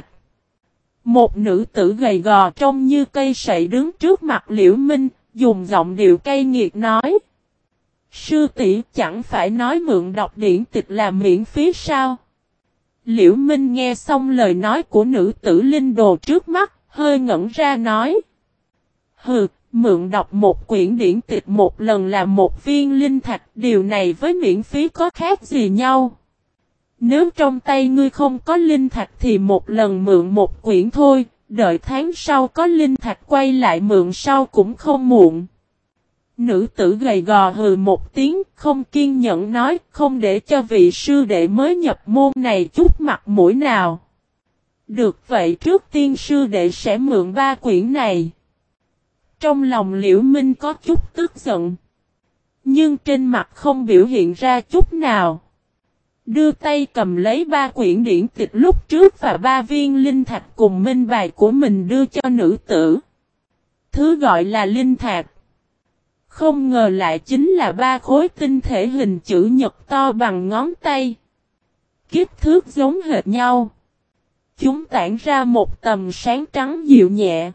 Một nữ tử gầy gò trông như cây sậy đứng trước mặt Liễu Minh, dùng giọng điệu cay nghiệt nói. Sư tỷ chẳng phải nói mượn đọc điển tịch là miễn phí sao? Liễu Minh nghe xong lời nói của nữ tử linh đồ trước mắt, hơi ngẩn ra nói. Hừ, mượn đọc một quyển điển tịch một lần là một viên linh thạch, điều này với miễn phí có khác gì nhau? Nếu trong tay ngươi không có linh thạch thì một lần mượn một quyển thôi, đợi tháng sau có linh thạch quay lại mượn sau cũng không muộn. Nữ tử gầy gò hừ một tiếng, không kiên nhẫn nói, không để cho vị sư đệ mới nhập môn này chút mặt mũi nào. Được vậy trước tiên sư đệ sẽ mượn 3 quyển này. Trong lòng Liễu Minh có chút tức giận. Nhưng trên mặt không biểu hiện ra chút nào. Đưa tay cầm lấy 3 quyển điển tịch lúc trước và 3 viên linh thạch cùng minh bài của mình đưa cho nữ tử. Thứ gọi là linh thạch. Không ngờ lại chính là 3 khối tinh thể hình chữ nhật to bằng ngón tay. Kích thước giống hệt nhau. Chúng tản ra một tầm sáng trắng dịu nhẹ.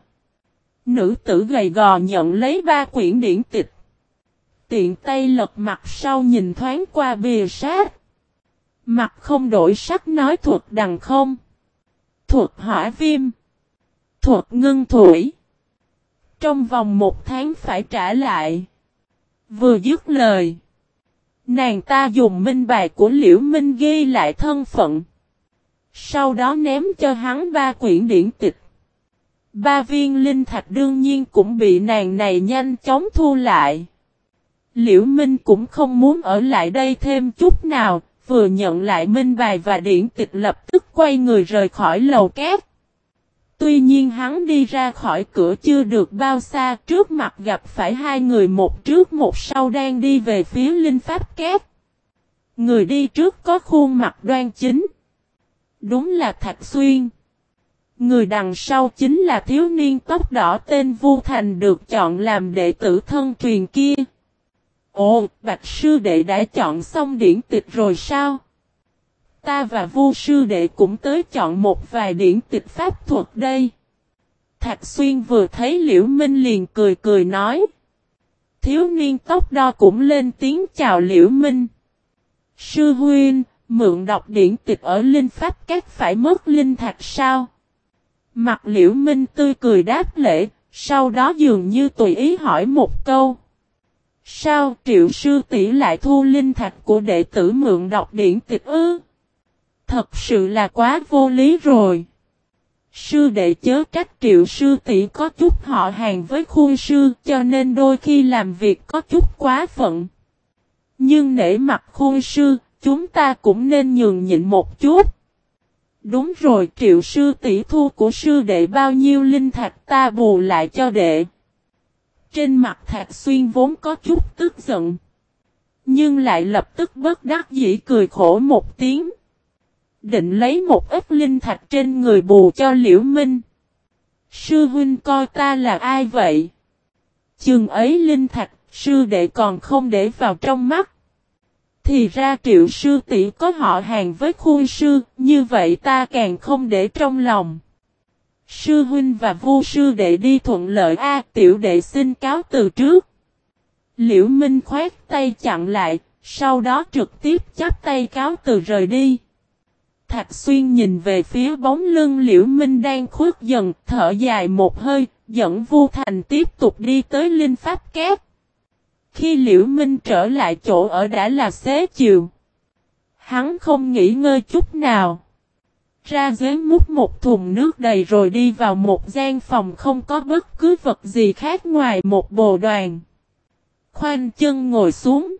Nữ tử gầy gò nhận lấy 3 quyển điển tịch. Tiện tay lật mặt sau nhìn thoáng qua bìa sách. Mặt không đổi sắc nói thuật đằng không. Thuật hỏa viêm. Thuật ngưng thủy. Trong vòng 1 tháng phải trả lại. Vừa dứt lời. Nàng ta dùng minh bài của Liễu Minh ghi lại thân phận. Sau đó ném cho hắn 3 quyển điển tịch. 3 viên linh thạch đương nhiên cũng bị nàng này nhanh chóng thu lại. Liễu Minh cũng không muốn ở lại đây thêm chút nào, vừa nhận lại minh bài và điển tịch lập tức quay người rời khỏi lầu cát. Tuy nhiên hắn đi ra khỏi cửa chưa được bao xa, trước mặt gặp phải hai người một trước một sau đang đi về phía Linh Pháp Các. Người đi trước có khuôn mặt đoan chính. Đúng là Thạch Xuyên. Người đằng sau chính là thiếu niên tóc đỏ tên Vu Thành được chọn làm đệ tử thân truyền kia. Ồ, Bạch sư đệ đã chọn xong điển tịch rồi sao? Ta và Vu sư đệ cũng tới chọn một vài điển tịch pháp thuật đây. Thạch Xuyên vừa thấy Liễu Minh liền cười cười nói. Thiếu niên tóc đỏ cũng lên tiếng chào Liễu Minh. Sư huynh, mượn đọc điển tịch ở Linh Pháp Các phải mất linh thạch sao? Mặt Liễu Minh tươi cười đáp lễ, sau đó dường như tùy ý hỏi một câu. Sao Triệu sư tỷ lại thu linh thạch của đệ tử mượn đọc điển tịch ư? Thật sự là quá vô lý rồi. Sư đệ chớ trách Triệu sư tỷ có chút họ hàng với Khuôn sư cho nên đôi khi làm việc có chút quá phận. Nhưng nể mặt Khuôn sư, chúng ta cũng nên nhường nhịn một chút. Đúng rồi, Triệu sư tỷ thu của sư đệ bao nhiêu linh thạch ta bù lại cho đệ. Trên mặt Thạch Xuyên vốn có chút tức giận. Nhưng lại lập tức bất đắc dĩ cười khổ một tiếng. Định lấy một ít linh thạch trên người bù cho Liễu Minh. Sư huynh coi ta là ai vậy? Chừng ấy linh thạch, sư đệ còn không để vào trong mắt. Thì ra Triệu sư tỷ có họ hàng với Khuôn sư, như vậy ta càng không để trong lòng. Sư huynh và Vu sư đệ đi thuận lợi a, tiểu đệ xin cáo từ trước. Liễu Minh khoát tay chặn lại, sau đó trực tiếp chắp tay cáo từ rời đi. Thạch Xuyên nhìn về phía bóng lưng Liễu Minh đang khuất dần, thở dài một hơi, dẫn Vu Thành tiếp tục đi tới Linh Pháp Các. Khi Liễu Minh trở lại chỗ ở đã là xế chiều. Hắn không nghỉ ngơi chút nào. Ra giếng múc một thùng nước đầy rồi đi vào một gian phòng không có bất cứ vật gì khác ngoài một bồ đoàn. Khoanh chân ngồi xuống.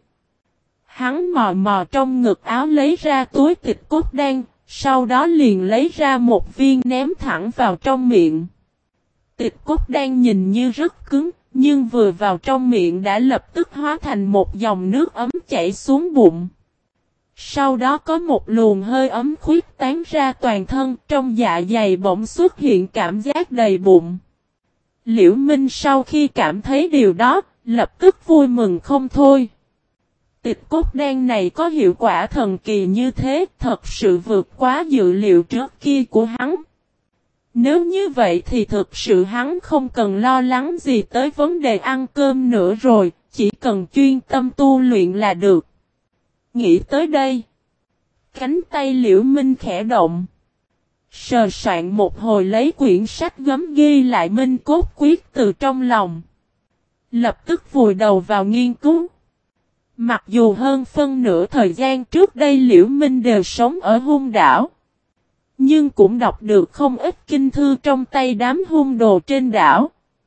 Hắn mò mò trong ngực áo lấy ra túi tịch cốt đan, sau đó liền lấy ra một viên ném thẳng vào trong miệng. Tịch cốt đan nhìn như rất cứng, nhưng vừa vào trong miệng đã lập tức hóa thành một dòng nước ấm chảy xuống bụng. Sau đó có một luồng hơi ấm khuyết tán ra toàn thân, trong dạ dày bỗng xuất hiện cảm giác đầy bụng. Liễu Minh sau khi cảm thấy điều đó, lập tức vui mừng không thôi. Tịch cốt đan này có hiệu quả thần kỳ như thế, thật sự vượt quá dự liệu trước kia của hắn. Nếu như vậy thì thực sự hắn không cần lo lắng gì tới vấn đề ăn cơm nữa rồi, chỉ cần chuyên tâm tu luyện là được. Nghĩ tới đây, cánh tay Liễu Minh khẽ động. Sờ soạn một hồi lấy quyển sách gấm ghi lại Minh Cốt Quyết từ trong lòng. Lập tức vùi đầu vào nghiên cứu. Mặc dù hơn phân nửa thời gian trước đây Liễu Minh đều sống ở hung đảo. Nhưng cũng đọc được không ít kinh thư trong tay đám hung đồ trên đảo.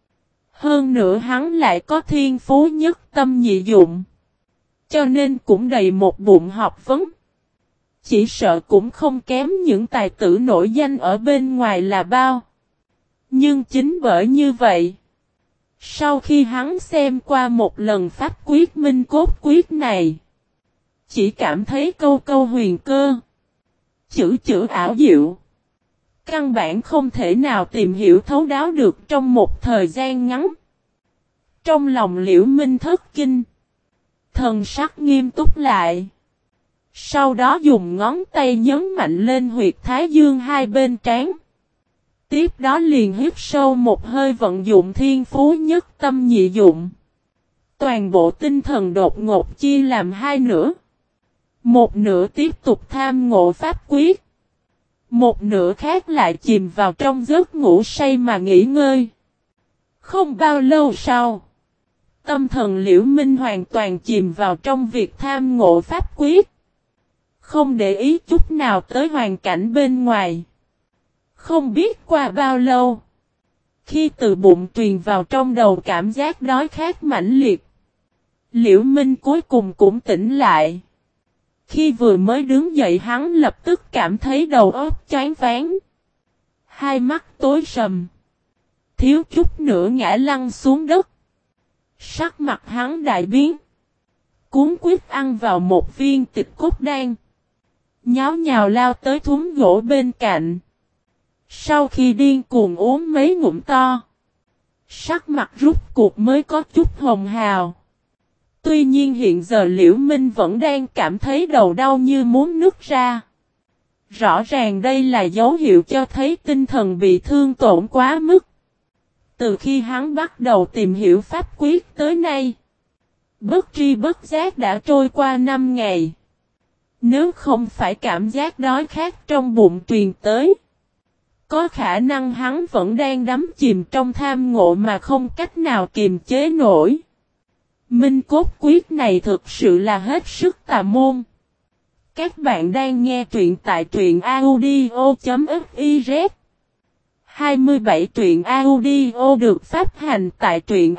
Hơn nữa hắn lại có thiên phú nhất tâm nhị dụng. Cho nên cũng đầy một bụng học vấn. Chỉ sợ cũng không kém những tài tử nổi danh ở bên ngoài là bao. Nhưng chính bởi như vậy, sau khi hắn xem qua một lần pháp quyết Minh Cốt Quyết này, chỉ cảm thấy câu câu huyền cơ, chữ chữ ảo diệu. Căn bản không thể nào tìm hiểu thấu đáo được trong một thời gian ngắn. Trong lòng Liễu Minh thất kinh, thần sắc nghiêm túc lại. Sau đó dùng ngón tay nhấn mạnh lên huyệt thái dương hai bên trán. Tiếp đó liền hít sâu một hơi vận dụng thiên phú nhất tâm nhị dụng. Toàn bộ tinh thần đột ngột chia làm hai nửa. Một nửa tiếp tục tham ngộ pháp quyết. Một nửa khác lại chìm vào trong giấc ngủ say mà nghỉ ngơi. Không bao lâu sau, tâm thần Liễu Minh hoàn toàn chìm vào trong việc tham ngộ pháp quyết. Không để ý chút nào tới hoàn cảnh bên ngoài. Không biết qua bao lâu, khi từ bụng truyền vào trong đầu cảm giác đói khát mãnh liệt, Liễu Minh cuối cùng cũng tỉnh lại. Khi vừa mới đứng dậy hắn lập tức cảm thấy đầu óc choáng váng. Hai mắt tối sầm. Thiếu chút nữa ngã lăn xuống đất. Sắc mặt hắn đại biến. Cuốn quýt ăn vào một viên tịch cốt đan. Nháo nhào lao tới thúng gỗ bên cạnh. Sau khi điên cuồng uống mấy ngụm to. Sắc mặt rút cuộc mới có chút hồng hào. Tuy nhiên hiện giờ Liễu Minh vẫn đang cảm thấy đầu đau như muốn nứt ra. Rõ ràng đây là dấu hiệu cho thấy tinh thần bị thương tổn quá mức. Từ khi hắn bắt đầu tìm hiểu pháp quyết tới nay, bất tri bất giác đã trôi qua 5 ngày. Nếu không phải cảm giác đói khát trong bụng truyền tới, có khả năng hắn vẫn đang đắm chìm trong tham ngộ mà không cách nào kiềm chế nổi. Minh cốt quyết này thực sự là hết sức tà môn. Các bạn đang nghe truyện tại truyện audio.fiz 27 truyện audio được phát hành tại truyện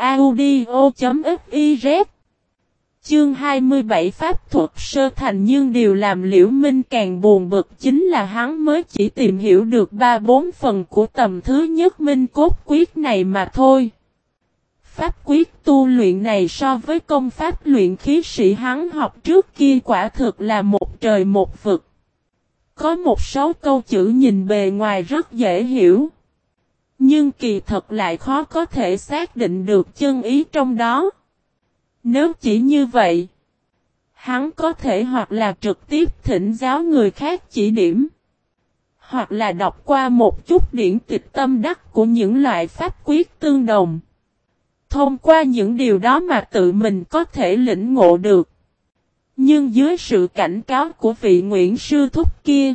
audio.fiz. Chương 27 pháp thuật sơ thành, nhưng điều làm Liễu Minh càng buồn bực chính là hắn mới chỉ tìm hiểu được 3-4 phần của tầm thứ nhất minh cốt quyết này mà thôi. Pháp quyết tu luyện này so với công pháp luyện khí sĩ hắn học trước kia quả thực là một trời một vực. Có một số câu chữ nhìn bề ngoài rất dễ hiểu, nhưng kỳ thật lại khó có thể xác định được chân ý trong đó. Nếu chỉ như vậy, hắn có thể hoặc là trực tiếp thỉnh giáo người khác chỉ điểm, hoặc là đọc qua một chút điển tịch tâm đắc của những loại pháp quyết tương đồng. Thông qua những điều đó mà tự mình có thể lĩnh ngộ được. Nhưng dưới sự cảnh cáo của vị Nguyễn sư thúc kia,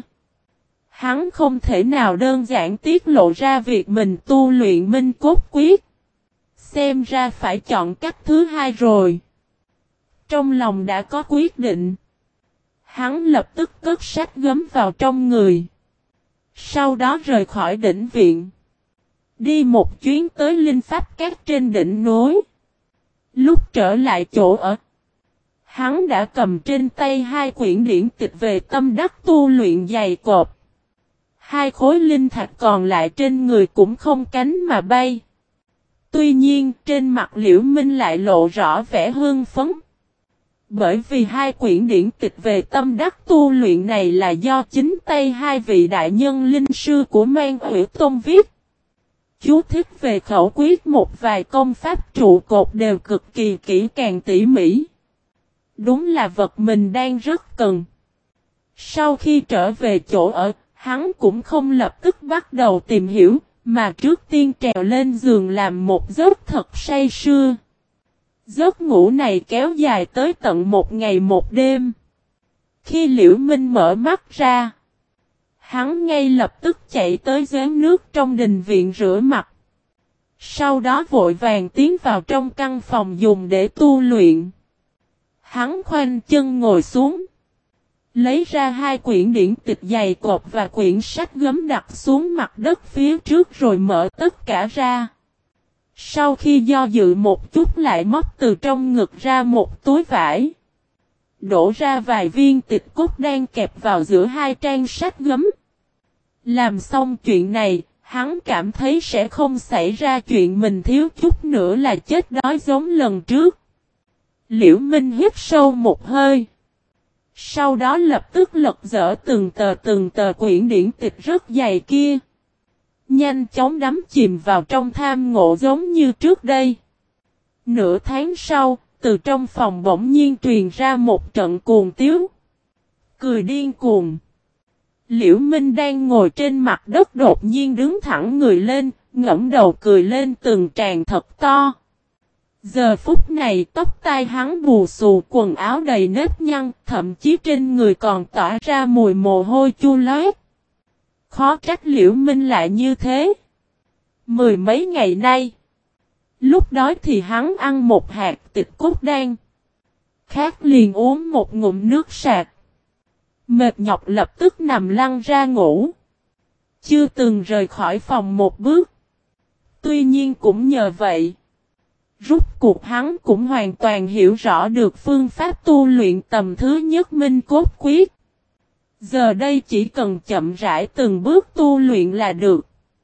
hắn không thể nào đơn giản tiết lộ ra việc mình tu luyện minh cốt quyết. Xem ra phải chọn cách thứ hai rồi. Trong lòng đã có quyết định, hắn lập tức cất sách gấm vào trong người. Sau đó rời khỏi đỉnh viện, đi một chuyến tới linh pháp các trên đỉnh núi. Lúc trở lại chỗ ở, hắn đã cầm trên tay 2 quyển điển tịch về tâm đắc tu luyện dày cộp. 2 khối linh thạch còn lại trên người cũng không cánh mà bay. Tuy nhiên trên mặt Liễu Minh lại lộ rõ vẻ hưng phấn. Bởi vì 2 quyển điển tịch về tâm đắc tu luyện này là do chính tay 2 vị đại nhân linh sư của Man Hủy Tôn viết. Chú thích về khẩu quyết một vài công pháp trụ cột đều cực kỳ kỹ càng tỉ mỉ. Đúng là vật mình đang rất cần. Sau khi trở về chỗ ở, hắn cũng không lập tức bắt đầu tìm hiểu, mà trước tiên trèo lên giường làm một giấc thật say sưa. Giấc ngủ này kéo dài tới tận 1 ngày 1 đêm. Khi Liễu Minh mở mắt ra, hắn ngay lập tức chạy tới giếng nước trong đình viện rửa mặt. Sau đó vội vàng tiến vào trong căn phòng dùng để tu luyện. Hắn khoanh chân ngồi xuống, lấy ra 2 quyển điển tịch dày cộp và quyển sách gấm đặt xuống mặt đất phía trước rồi mở tất cả ra. Sau khi do dự một chút lại móc từ trong ngực ra một túi vải, đổ ra vài viên tịch cốt đan kẹp vào giữa 2 trang sách gấm. Làm xong chuyện này, hắn cảm thấy sẽ không xảy ra chuyện mình thiếu chút nữa là chết đói giống lần trước. Liễu Minh hít sâu một hơi. Sau đó lập tức lật dở từng tờ quyển điển tịch rất dày kia. Nhanh chóng đắm chìm vào trong tham ngộ giống như trước đây. Nửa tháng sau, từ trong phòng bỗng nhiên truyền ra một trận cuồng tiếu. Cười điên cuồng. Liễu Minh đang ngồi trên mặt đất đột nhiên đứng thẳng người lên, ngẩng đầu cười lên từng tràng thật to. Giờ phút này tóc tai hắn bù xù, quần áo đầy nếp nhăn, thậm chí trên người còn tỏa ra mùi mồ hôi chua loét. Khó trách Liễu Minh lại như thế. 10 mấy ngày nay, lúc đói thì hắn ăn một hạt tịch cốt đan, khát liền uống một ngụm nước sạch. Mệt nhọc lập tức nằm lăn ra ngủ. Chưa từng rời khỏi phòng một bước. Tuy nhiên cũng nhờ vậy, rút cuộc hắn cũng hoàn toàn hiểu rõ được phương pháp tu luyện tầm thứ nhất minh cốt quyết. Giờ đây chỉ cần chậm rãi từng bước tu luyện là được.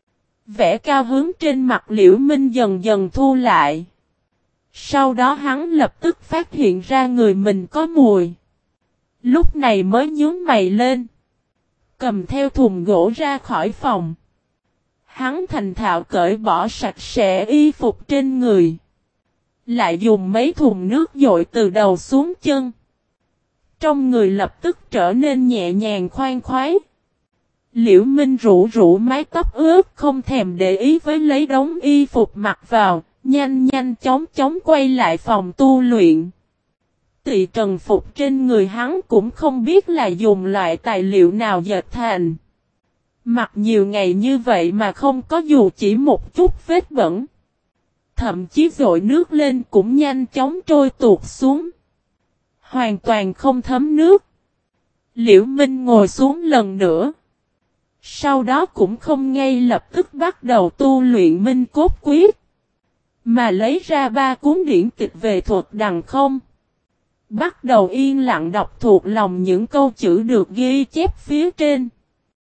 Vẻ cao hứng trên mặt Liễu Minh dần dần thu lại. Sau đó hắn lập tức phát hiện ra người mình có mùi. Lúc này mới nhướng mày lên. Cầm theo thùng gỗ ra khỏi phòng. Hắn thành thạo cởi bỏ sạch sẽ y phục trên người. Lại dùng mấy thùng nước dội từ đầu xuống chân. Trong người lập tức trở nên nhẹ nhàng khoan khoái. Liễu Minh rủ rủ mái tóc ướt không thèm để ý với lấy đống y phục mặc vào, nhanh chóng quay lại phòng tu luyện. Tỳ trần phục trên người hắn cũng không biết là dùng loại tài liệu nào dệt thành. Mặc nhiều ngày như vậy mà không có dù chỉ một chút vết bẩn. Thậm chí dội nước lên cũng nhanh chóng trôi tuột xuống. Hoàn toàn không thấm nước. Liễu Minh ngồi xuống lần nữa. Sau đó cũng không ngay lập tức bắt đầu tu luyện Minh Cốt Quyết. Mà lấy ra 3 cuốn điển tịch về thuật đằng không. Bắt đầu yên lặng đọc thuộc lòng những câu chữ được ghi chép phía trên.